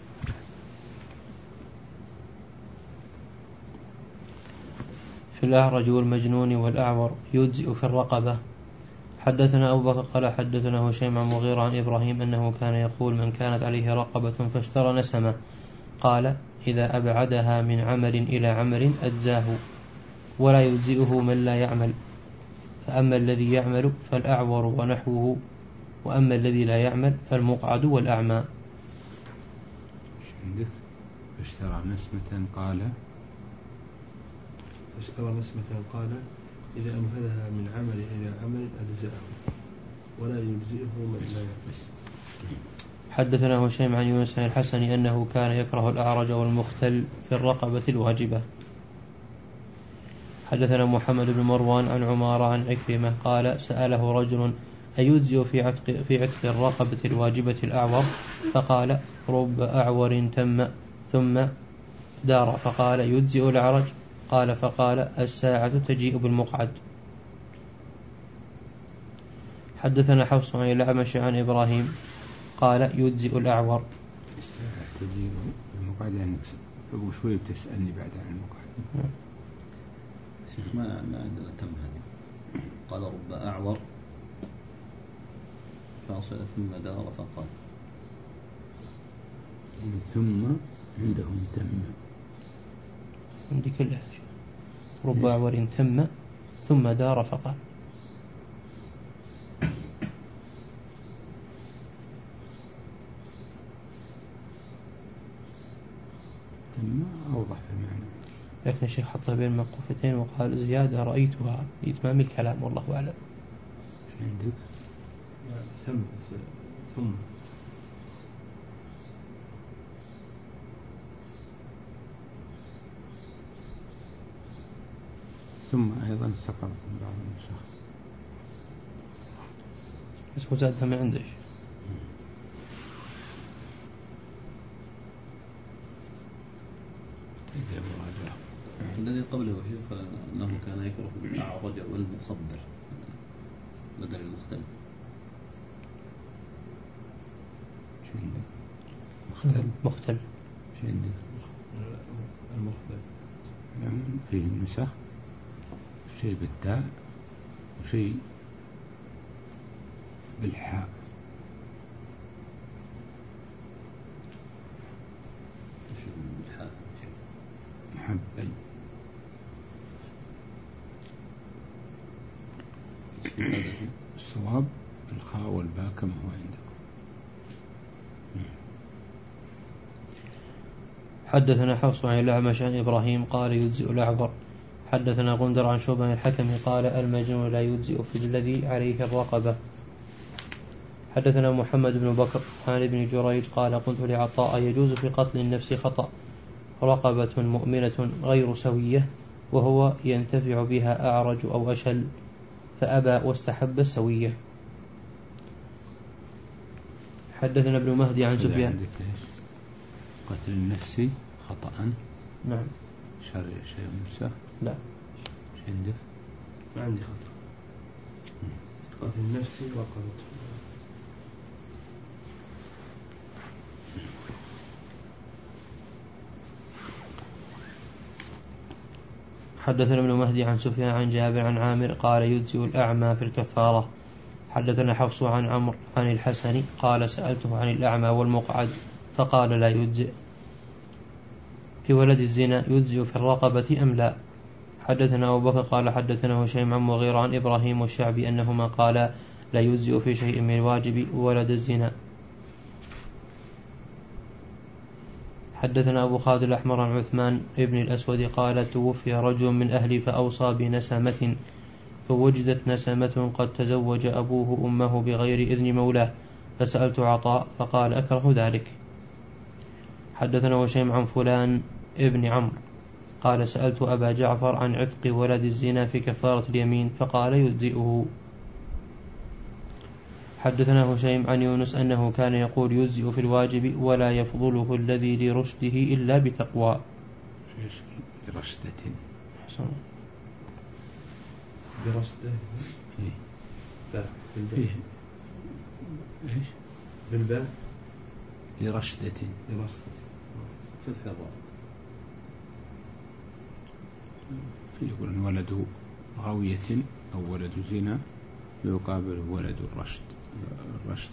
في الأعرج والمجنون والأعور يجزئ في الرقبة. حدثنا أبو بكر قال حدثنا هشيم عن مغيرة عن إبراهيم أنه كان يقول من كانت عليه رقبة فاشترى نسمة قال إذا أبعدها من عمل إلى عمل أجزاه ولا يجزئه من لا يعمل، فأما الذي يعمل فالأعور ونحوه، وأما الذي لا يعمل فالمقعد والأعمى. عندك اشترى نسمة قال اشترى نسمة قال إذا أنفذها من عمل إلى عمل أجزأه ولا يجزئه من لا يعمل. حدثنا هشيم عن يونس عن الحسن أنه كان يكره الأعرج والمختل في الرقبة الواجبة. حدثنا محمد بن مروان عن عمارة عن عكرمة قال سأله رجل أيجزئ في عتق, في عتق الرقبة الواجبة الأعور؟ فقال رب أعور تم ثم دار فقال يجزئ الأعرج؟ قال فقال الساعة تجيء بالمقعد. حدثنا حفص عن الأعمش عن إبراهيم قال يجزئ الأعور. الساعة تجيء بالمقعد يعني قبل شوي بتسألني بعد عن المقعد. ما ما عندنا تم هذه. قال رب أعور فاصل ثم دار فقال. ثم عندهم تم. عندي كلها رب أعور تم ثم دار فقال. تم أوضح في المعنى، لكن الشيخ حطها بين مقوفتين وقال زيادة رأيتها لإتمام الكلام والله أعلم. ايش عندك؟ ثم ثم ثم أيضا سقط من بعض النسخ بس هو زادها ما عندش. الذي قبله شيخ أنه كان يكره الأعرج والمخدر بدل المختلف. ايش عندك؟ مختلف. ايش عندك؟ المخبر فيه النسخ شيء بالتاء وشيء بالحاء. محبل. الصواب الخاء والباء كما هو عندكم. حدثنا حفص عن الأعمش عن إبراهيم قال يجزئ الأعبر. حدثنا غندر عن شعبة عن الحكم قال المجنون لا يجزئ في الذي عليه الرقبة. حدثنا محمد بن بكر عن ابن جريج قال قلت لعطاء يجوز في قتل النفس خطأ رقبة مؤمنة غير سوية وهو ينتفع بها أعرج أو أشل فأبى واستحب السوية. حدثنا ابن مهدي عن سفيان. قتل النفس خطأ. نعم. شرع شيء موسى. لا. ايش عندك؟ ما عندي خطأ. قتل النفس وقلت. حدثنا ابن مهدي عن سفيان عن جابر عن عامر قال يجزئ الأعمى في الكفارة. حدثنا حفص عن عمرو عن الحسن قال سألته عن الأعمى والمقعد فقال لا يجزئ. في ولد الزنا يجزئ في الرقبة أم لا؟ حدثنا أبو بكر قال حدثنا هشيم عن مغيرة عن إبراهيم والشعبي أنهما قالا لا يجزئ في شيء من الواجب ولد الزنا. حدثنا أبو خالد الأحمر عن عثمان ابن الأسود قال توفي رجل من أهلي فأوصى بنسمة فوجدت نسمة قد تزوج أبوه أمه بغير إذن مولاه فسألت عطاء فقال أكره ذلك. حدثنا هشيم عن فلان ابن عمرو قال سألت أبا جعفر عن عتق ولد الزنا في كفارة اليمين فقال يجزئه. حدثنا هشيم عن يونس أنه كان يقول يجزئ في الواجب ولا يفضله الذي لرشده إلا بتقوى. برشدة. برشدة. إيه. لا. فيه. إيش؟ بالباء. لرشدة. لرشدة. فتح الراء. في يقول ولد غاوية أو ولد زنا يقابل ولد الرشد الرشدة.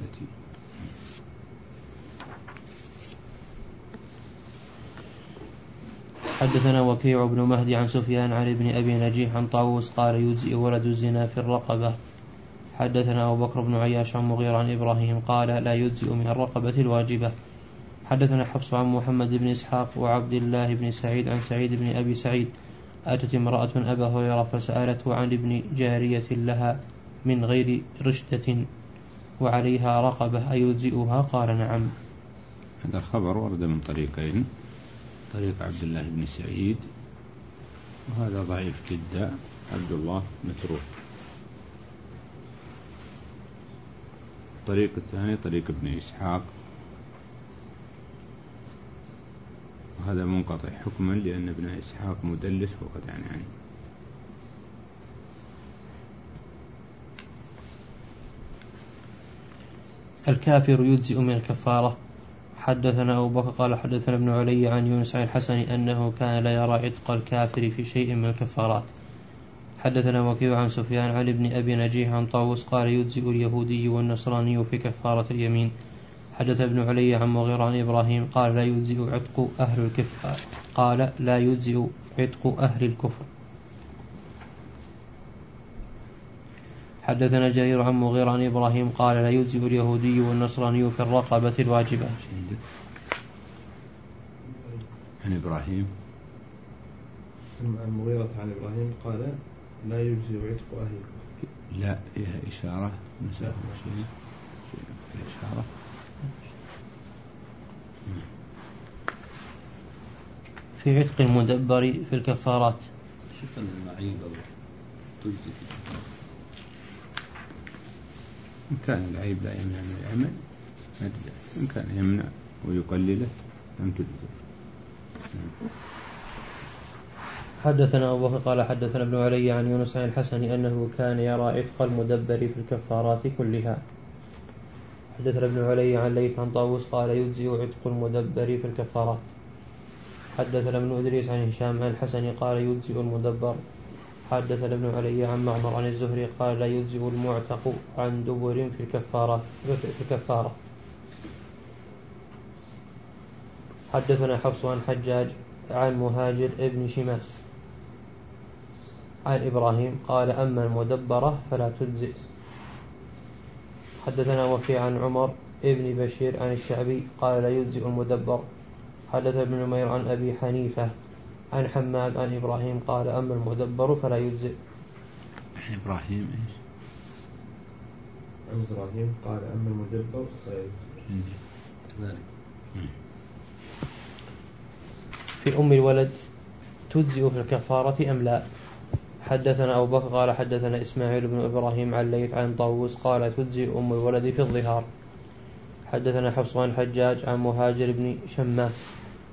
حدثنا وكيع بن مهدي عن سفيان عن ابن أبي نجيح عن طاووس قال يجزئ ولد الزنا في الرقبة. حدثنا أبو بكر بن عياش عن مغيرة عن إبراهيم قال لا يجزئ من الرقبة الواجبة. حدثنا حفص عن محمد بن إسحاق وعبد الله بن سعيد عن سعيد بن أبي سعيد أتت امرأة أبا هريرة فسألته عن ابن جارية لها من غير رشدة وعليها رقبة أيجزئها قال نعم. هذا الخبر ورد من طريقين، طريق عبد الله بن سعيد وهذا ضعيف جدا، عبد الله متروك. الطريق الثاني طريق ابن إسحاق وهذا منقطع حكما لأن ابن إسحاق مدلس وقد يعني, يعني الكافر يجزئ من الكفارة. حدثنا أبو بكر قال حدثنا ابن علي عن يونس عن الحسن أنه كان لا يرى عتق الكافر في شيء من الكفارات. حدثنا وكيع عن سفيان عن ابن أبي نجيح عن طاووس قال يجزئ اليهودي والنصراني في كفارة اليمين. حدث ابن علي عن مغيرة عن إبراهيم قال لا يجزئ عتق أهل الكفر قال لا يجزئ عتق أهل الكفر. حدثنا جرير عن مغيرة عن إبراهيم قال لا يجزئ اليهودي والنصراني في الرقبة الواجبة. عن إبراهيم عن مغيرة عن إبراهيم قال لا يجزئ عتق أهل الكفر. لا فيها إشارة مسافة شيء فيها إشارة في عتق المدبر في الكفارات. شوف المعيب أو تجزي إن كان العيب لا يمنع من العمل أجزاء، إن كان يمنع ويقلله لم تجزي. حدثنا أبو بكر قال حدثنا ابن علي عن يونس عن الحسن أنه كان يرى عتق المدبر في الكفارات كلها. حدثنا ابن علي عن ليث عن طاووس قال يجزئ عتق المدبر في الكفارات. حدثنا ابن إدريس عن هشام عن الحسن قال يجزئ المدبر. حدثنا ابن علي عن معمر عن الزهري قال لا يجزئ المعتق عن دبر في الكفارة في الكفارة. حدثنا حفص عن حجاج عن مهاجر ابن شماس عن إبراهيم قال أما المدبرة فلا تجزئ. حدثنا وكيع عن عمر ابن بشير عن الشعبي قال لا يجزئ المدبر. حدث ابن نمير عن أبي حنيفة عن حماد عن إبراهيم قال أما المدبر فلا يجزئ. عن إبراهيم إيش؟ عن إبراهيم قال أما المدبر فلا يجزئ. كذلك. في أم الولد تجزئ في الكفارة أم لا؟ حدثنا أبو بكر قال حدثنا إسماعيل بن إبراهيم عن ليث عن طاووس قال تجزئ أم الولد في الظهار. حدثنا حفص عن حجاج عن مهاجر بن شماس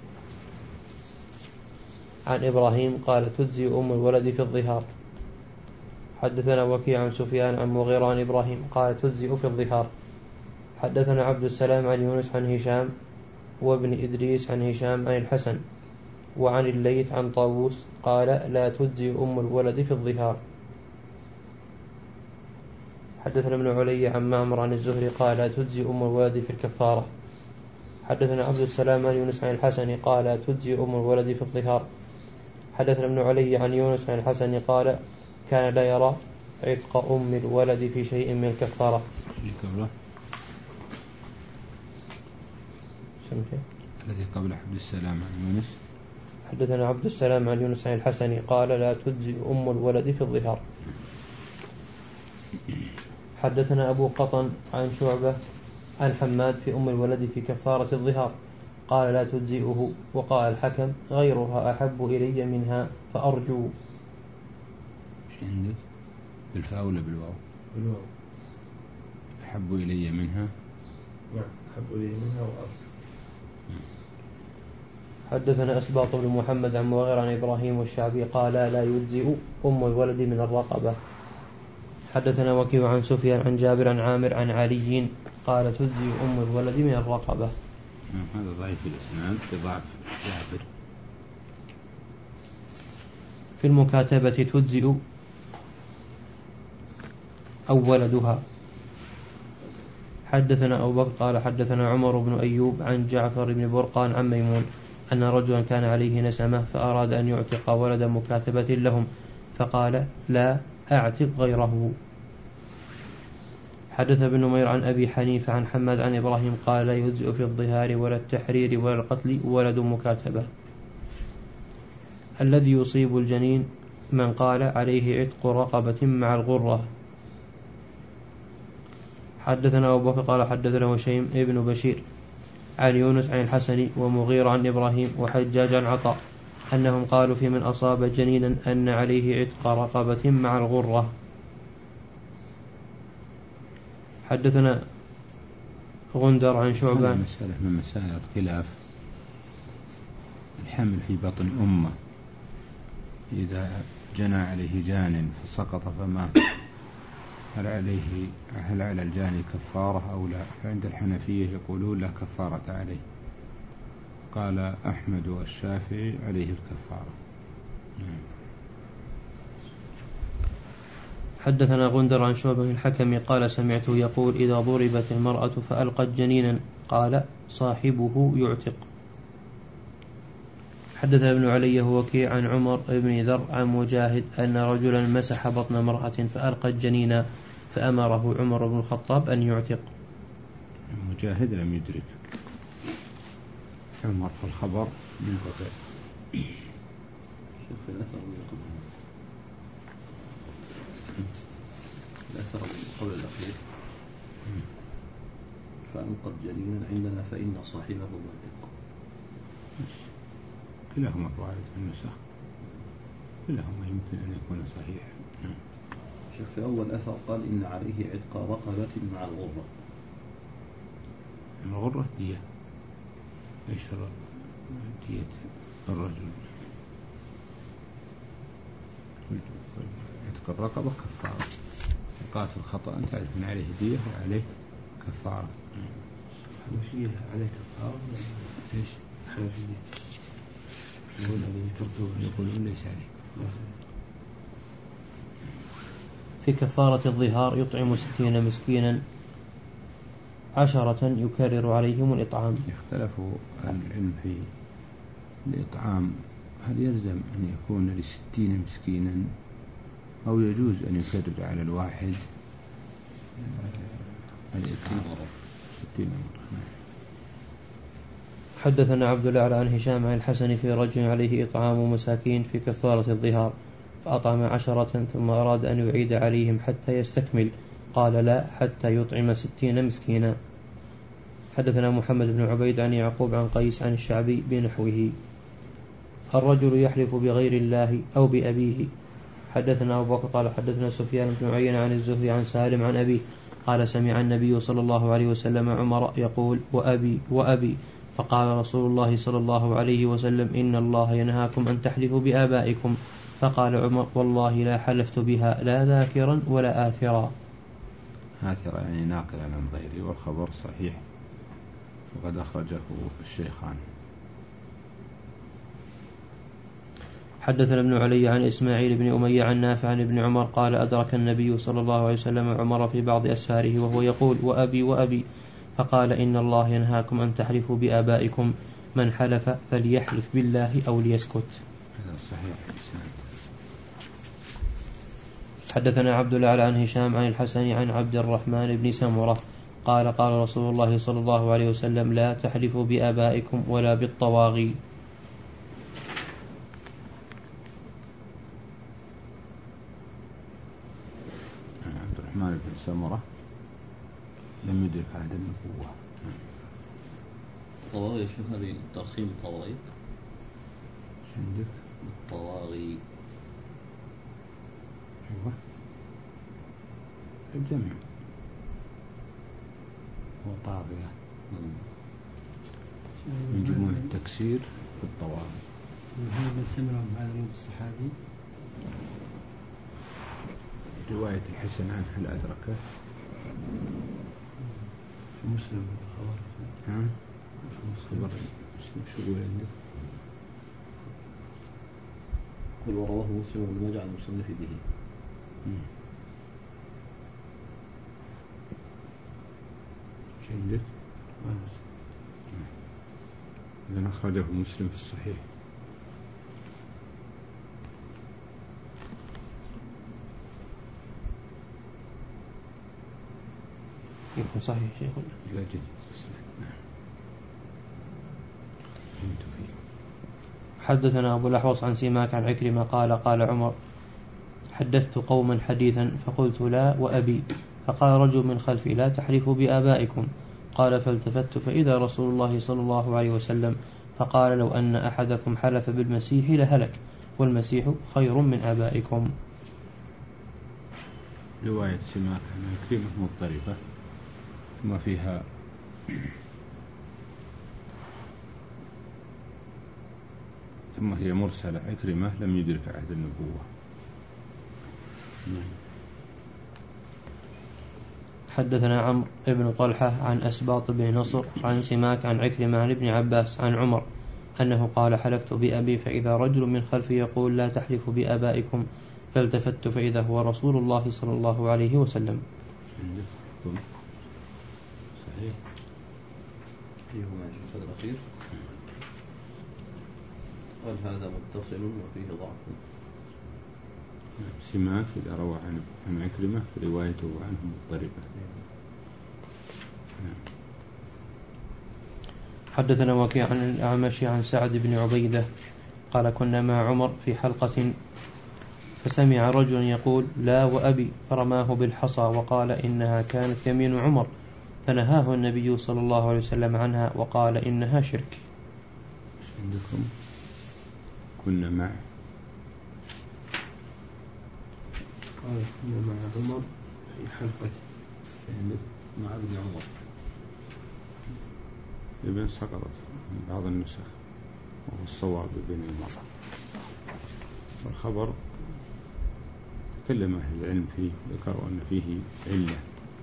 عن إبراهيم قال تجزئ أم الولد في الظهار. حدثنا وكيع عن سفيان عن مغيرة عن إبراهيم قال تجزئ في الظهار. حدثنا عبد السلام عن يونس عن هشام وابن إدريس عن هشام عن الحسن وعن الليث عن طاووس قال لا تجزئ أم الولد في الظهار. حدثنا ابن علي عن معمر عن الزهري قال لا تجزئ أم الولد في الكفارة. حدثنا عبد السلام عن يونس عن الحسن قال لا تجزئ أم الولد في الظهار. حدثنا ابن علي عن يونس عن الحسن قال كان لا يرى عتق أم الولد في شيء من الكفارة. الذي قبل عبد السلام عن يونس. حدثنا عبد السلام عن يونس عن الحسن قال لا تجزئ أم الولد في الظهار. حدثنا أبو قطن عن شعبة عن حماد في أم الولد في كفارة الظهار قال لا تجزئه. وقال الحكم غيرها أحب إلي منها فأرجو. ايش عندك؟ بالفاء ولا بالواو؟ بالواو. أحب إلي منها. نعم أحب إلي منها وأرجو. حدثنا أسباط بن محمد عن مغيرة عن إبراهيم والشعبي قال لا يجزئ أم الولد من الرقبة. حدثنا وكيع عن سفيان عن جابر عن عامر عن علي قال تجزئ أم الولد من الرقبة. هذا ضعيف الإسناد بضعف جابر. في المكاتبة تجزئ أو ولدها. حدثنا أبو بكر قال حدثنا عمر بن أيوب عن جعفر بن برقان عن ميمون أن رجلا كان عليه نسمة فأراد أن يعتق ولد مكاتبة لهم فقال لا أعتق غيره. حدث ابن نمير عن أبي حنيفة عن حماد عن إبراهيم قال لا يجزئ في الظهار ولا التحرير ولا القتل ولد مكاتبة. الذي يصيب الجنين من قال عليه عتق رقبة مع الغرة. حدثنا أبو بكر قال حدثنا هشيم ابن بشير عن يونس عن الحسن ومغير عن إبراهيم وحجاج عن عطاء أنهم قالوا في من أصاب جنينا أن عليه عتق رقبة مع الغرة. حدثنا غندر عن شعبان. مسألة من مسائل الخلاف الحمل في بطن أمه إذا جنى عليه جان فسقط فمات هل عليه هل على الجاني كفارة أو لا؟ فعند الحنفية يقولون لا كفارة عليه. قال أحمد والشافعي عليه الكفارة. حدثنا غندر عن شعبة الحكم قال سمعته يقول إذا ضربت المرأة فألقت جنينا قال صاحبه يعتق. حدثنا ابن علي وكيع عن عمر بن ذر عن مجاهد أن رجلا مسح بطن امرأة فألقت جنينا فأمره عمر بن الخطاب أن يعتق. مجاهد لم يدرك عمر في الخبر منقطع. شوف الأثر من قبل الأثر قبل الأخير فأنقذ جنينا عندنا فإن صاحبه معتق. كلاهما وارد في النسخ، كلاهما يمكن أن يكون صحيح. شيخ في أول أثر قال إن عليه عتق رقبة مع الغرة. الغرة دية، إيش دية الرجل؟ عتق الرقبة كفارة، قاتل خطأ تعرف من عليه دية وعليه كفارة. حنفية عليه كفارة. إيش؟ حنفية يقولون ليس عليه. في كفارة الظهار يطعم ستين مسكينا عشرة يكرر عليهم الإطعام. اختلفوا العلم في الإطعام، هل يلزم أن يكون لستين مسكينا أو يجوز أن يكرر على الواحد الإطعام ستين مرة. حدثنا عبد الأعلى عن هشام عن الحسن في رجل عليه إطعام مساكين في كفارة الظهار فأطعم عشرة ثم أراد أن يعيد عليهم حتى يستكمل قال لا حتى يطعم ستين مسكينا. حدثنا محمد بن عبيد عن يعقوب عن قيس عن الشعبي بنحوه. الرجل يحلف بغير الله أو بأبيه. حدثنا أبو بكر قال حدثنا سفيان بن عيينة عن الزهري عن سالم عن أبيه قال سمع النبي صلى الله عليه وسلم عمر يقول وأبي وأبي فقال رسول الله صلى الله عليه وسلم إن الله ينهاكم أن تحلفوا بآبائكم. فقال عمر والله لا حلفت بها لا ذاكرا ولا آثرا. آثرا يعني ناقلا عن غيره، والخبر صحيح وقد أخرجه الشيخان. حدثنا ابن علي عن إسماعيل بن أمية عن نافع عن ابن عمر قال أدرك النبي صلى الله عليه وسلم عمر في بعض أسفاره وهو يقول وأبي وأبي فقال إن الله ينهاكم أن تحلفوا بآبائكم من حلف فليحلف بالله أو ليسكت. هذا صحيح. حدثنا عبد الأعلى عن هشام عن الحسن عن عبد الرحمن بن سمرة قال قال رسول الله صلى الله عليه وسلم لا تحلفوا بآبائكم ولا بالطواغي. عبد الرحمن بن سمرة لم يدرك عهد النبوة. الطواغي شوف هذه ترخيم الطواغيت. عندك الطواغي أيوة الجمع وطاغية من جموع التكسير في الطواغي. هل من سمرة بعد موت الصحابي؟ رواية الحسن عنه هل أدركه؟ في مسلم ها؟ خبر شو يقول عندك؟ قل ورواه مسلم بن ماجه عن المصنف به. ايش عندك؟ إذن أخرجه مسلم في الصحيح. يكون صحيح شيخنا. لا جد. حدثنا أبو الأحوص عن سماك عن عكرمة قال قال عمر حدثت قوما حديثا فقلت لا وأبي فقال رجل من خلفي لا تحلفوا بآبائكم قال فالتفت فإذا رسول الله صلى الله عليه وسلم فقال لو أن أحدكم حلف بالمسيح لهلك والمسيح خير من آبائكم. رواية سماك عن عكرمة مضطربة ما فيها ثم هي مرسلة. عكرمة لم يدرك عهد النبوة. حدثنا عمرو بن طلحة عن أسباط بن نصر عن سماك عن عكرمة عن ابن عباس عن عمر أنه قال حلفت بأبي فإذا رجل من خلفي يقول لا تحلفوا بآبائكم فالتفت فإذا هو رسول الله صلى الله عليه وسلم. صحيح. أيهما هذا الأخير؟ قال هذا متصل وفيه ضعف. سماك إذا روى عن عكرمة فروايته عنه مضطربة. حدثنا وكيع عن الأعمش عن سعد بن عبيدة قال كنا مع عمر في حلقة فسمع رجل يقول لا وأبي، فرماه بالحصى وقال إنها كانت يمين عمر، فنهاه النبي صلى الله عليه وسلم عنها وقال إنها شرك. عندكم كنا مع قال كنا مع عمر في حلقة مع ابن عمر ابن سقطت من بعض النسخ وهو الصواب بين المرة. والخبر تكلم أهل العلم فيه، ذكروا أن فيه علة.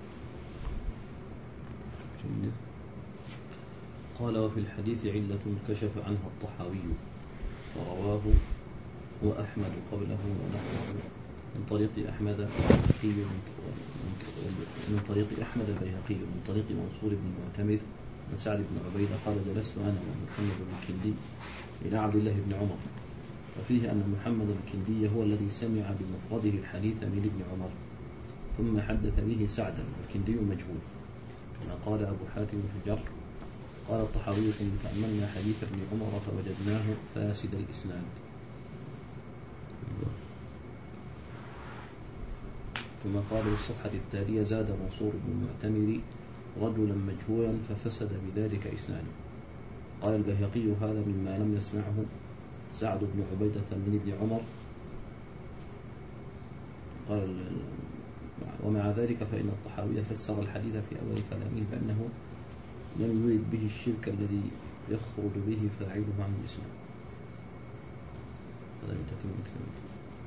قال وفي الحديث علة كشف عنها الطحاوي ورواه وأحمد قبله ونحوه من طريق أحمد البيهقي من طريق أحمد البيهقي من طريق منصور بن معتمر من سعد بن عبيدة قال جلست أنا ومحمد الكندي إلى عبد الله بن عمر، وفيه أن محمد الكندي هو الذي سمع بمفرده الحديث من ابن عمر ثم حدث به سعدا، والكندي مجهول كما قال أبو حاتم في الجر. قال الطحاوي ثم تأملنا حديث ابن عمر فوجدناه فاسد الإسناد. ثم قال بالصفحة التالية زاد منصور بن معتمر رجلا مجهولا ففسد بذلك إسناده. قال البيهقي هذا مما لم يسمعه سعد بن عبيدة من ابن عمر. قال ومع ذلك فإن الطحاوي فسر الحديث في أول كلامه بأنه لم يرد به الشرك الذي يخرج به فاعله عن الإسلام. هذا من تتمة كلامه.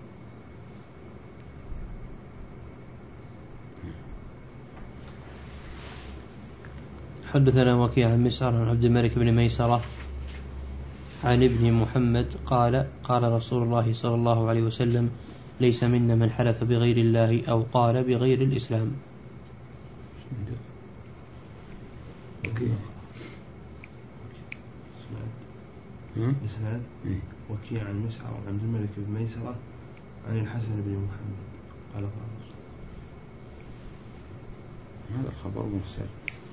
حدثنا وكيع عن مسعر عن عبد الملك بن ميسرة عن ابن محمد قال قال رسول الله صلى الله عليه وسلم ليس منا من حلف بغير الله أو قال بغير الإسلام. إسناد وكيع عن مسعر عن عبد الملك بن ميسرة عن الحسن بن محمد قال قال هذا الخبر مرسل.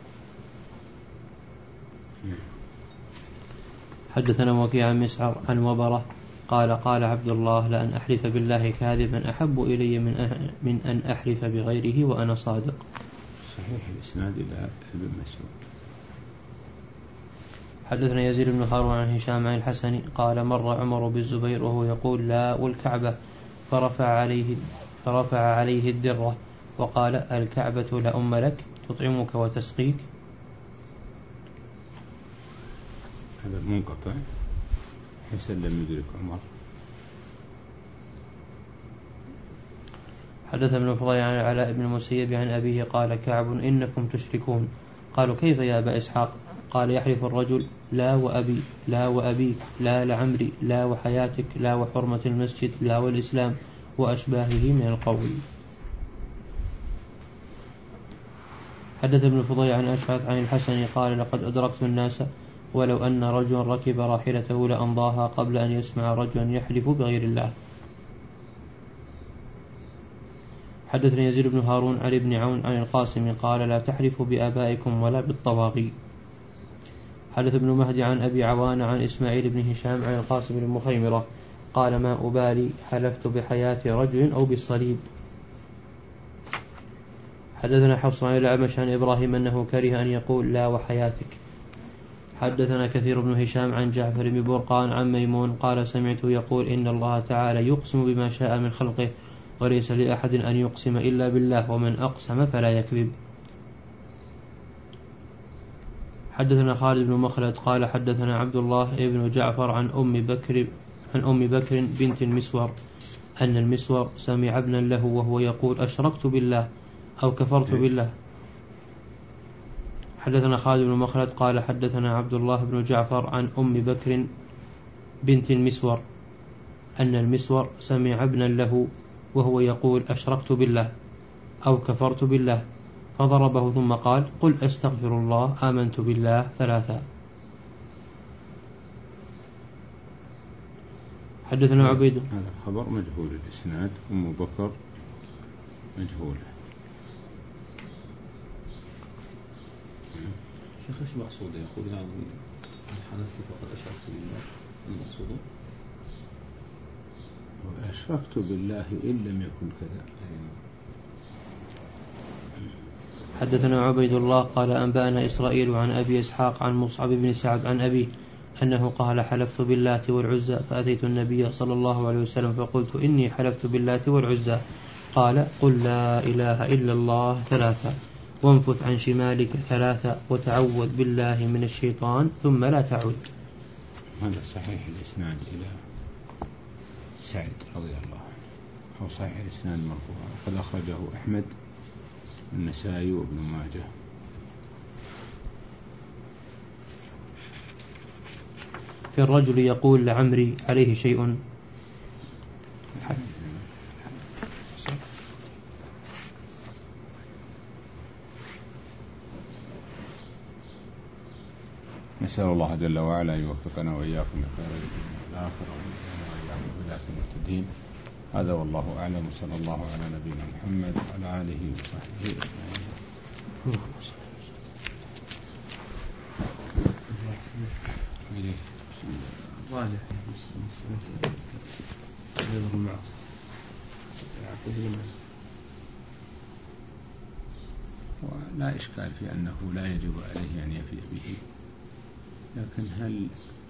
حدثنا وكيع عن مسعر عن وبرة قال قال عبد الله لأن أحلف بالله كاذبا أحب إلي من, أه من أن أحلف بغيره وأنا صادق. صحيح الإسناد إلى ابن مسعود. حدثنا يزيد بن هارون عن هشام عن الحسن قال مر عمر بالزبير وهو يقول لا والكعبة، فرفع عليه فرفع عليه الدرة وقال الكعبة لأم لك تطعمك وتسقيك. هذا المنقطع حسن لم يدرك عمر. حدث ابن فضيل عن العلاء بن المسيب عن أبيه قال كعب إنكم تشركون. قالوا كيف يا أبا إسحاق؟ قال يحلف الرجل لا وأبي لا وأبيك لا لعمري لا وحياتك لا وحرمة المسجد لا والإسلام وأشباهه من القول. حدث ابن فضيل عن أشعث عن الحسن قال لقد أدركت الناس ولو أن رجلا ركب راحلته لأمضاها قبل أن يسمع رجلا يحلف بغير الله. حدثني يزيد بن هارون عن ابن عون عن القاسم قال لا تحلفوا بآبائكم ولا بالطواغي. حدث ابن مهدي عن أبي عوان عن إسماعيل بن هشام عن القاسم بن مخيمرة قال ما أبالي حلفت بحياة رجل أو بالصليب. حدثنا حفص عن الأعمش عن إبراهيم أنه كره أن يقول لا وحياتك. حدثنا كثير بن هشام عن جعفر بن برقان عن ميمون قال سمعته يقول إن الله تعالى يقسم بما شاء من خلقه وليس لأحد أن يقسم إلا بالله ومن أقسم فلا يكذب. حدثنا خالد بن مخلد قال حدثنا عبد الله بن جعفر عن أم بكر عن أم بكر بنت المسور أن المسور سمع ابنا له وهو يقول أشركت بالله أو كفرت بالله. حدثنا خالد بن مخلد قال حدثنا عبد الله بن جعفر عن أم بكر بنت المسور أن المسور سمع ابنا له وهو يقول أشركت بالله أو كفرت بالله، فضربه ثم قال قل أستغفر الله آمنت بالله ثلاثا. حدثنا عبيد. هذا الخبر مجهول الإسناد، أم بكر مجهولة. شيخ ايش مقصوده؟ يقول يعني الحنفي فقد أشركت بالله، المقصوده أشركت بالله إن لم يكن كذا. حدثنا عبيد الله قال أنبأنا إسرائيل عن أبي إسحاق عن مصعب بن سعد عن أبيه أنه قال حلفت باللات والعزى فأتيت النبي صلى الله عليه وسلم فقلت إني حلفت باللات والعزى، قال قل لا إله إلا الله ثلاثا وانفث عن شمالك ثلاثا وتعوذ بالله من الشيطان ثم لا تعود. هذا صحيح الإسناد إلى سعد رضي الله عنه، أو صحيح الإسناد مرفوعا، قد أخرجه أحمد النسائي وابن ماجه. في الرجل يقول لعمري عليه شيء. نسأل الله جل وعلا أن يوفقنا وإياكم لخير الدنيا والآخرة وإياكم بذات المهتدين. هذا والله أعلم، وصلى الله على نبينا محمد وعلى آله وصحبه أجمعين. راجع يظهر المعصية ولا إشكال في أنه لا يجب عليه أن يفي به، لكن هل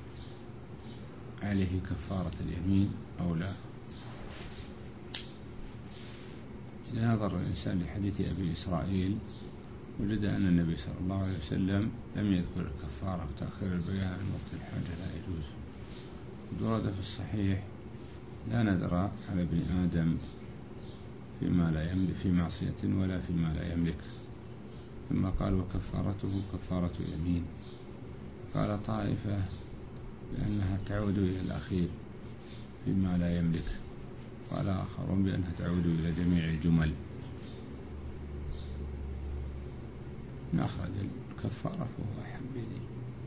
عليه كفارة اليمين أو لا؟ إذا نظر الإنسان لحديث أبي إسرائيل وجد أن النبي صلى الله عليه وسلم لم يذكر الكفارة وتأخير البيان عن وقت الحاجة لا يجوز. ورد في الصحيح لا نذر على ابن آدم فيما لا يملك في معصية ولا فيما لا يملك، ثم قال وكفارته كفارة يمين. قال طائفة بأنها تعود إلى الأخير فيما لا يملك، قال آخرون بأنها تعود إلى جميع الجمل. نأخذ الكفارة فهو أحب إليه.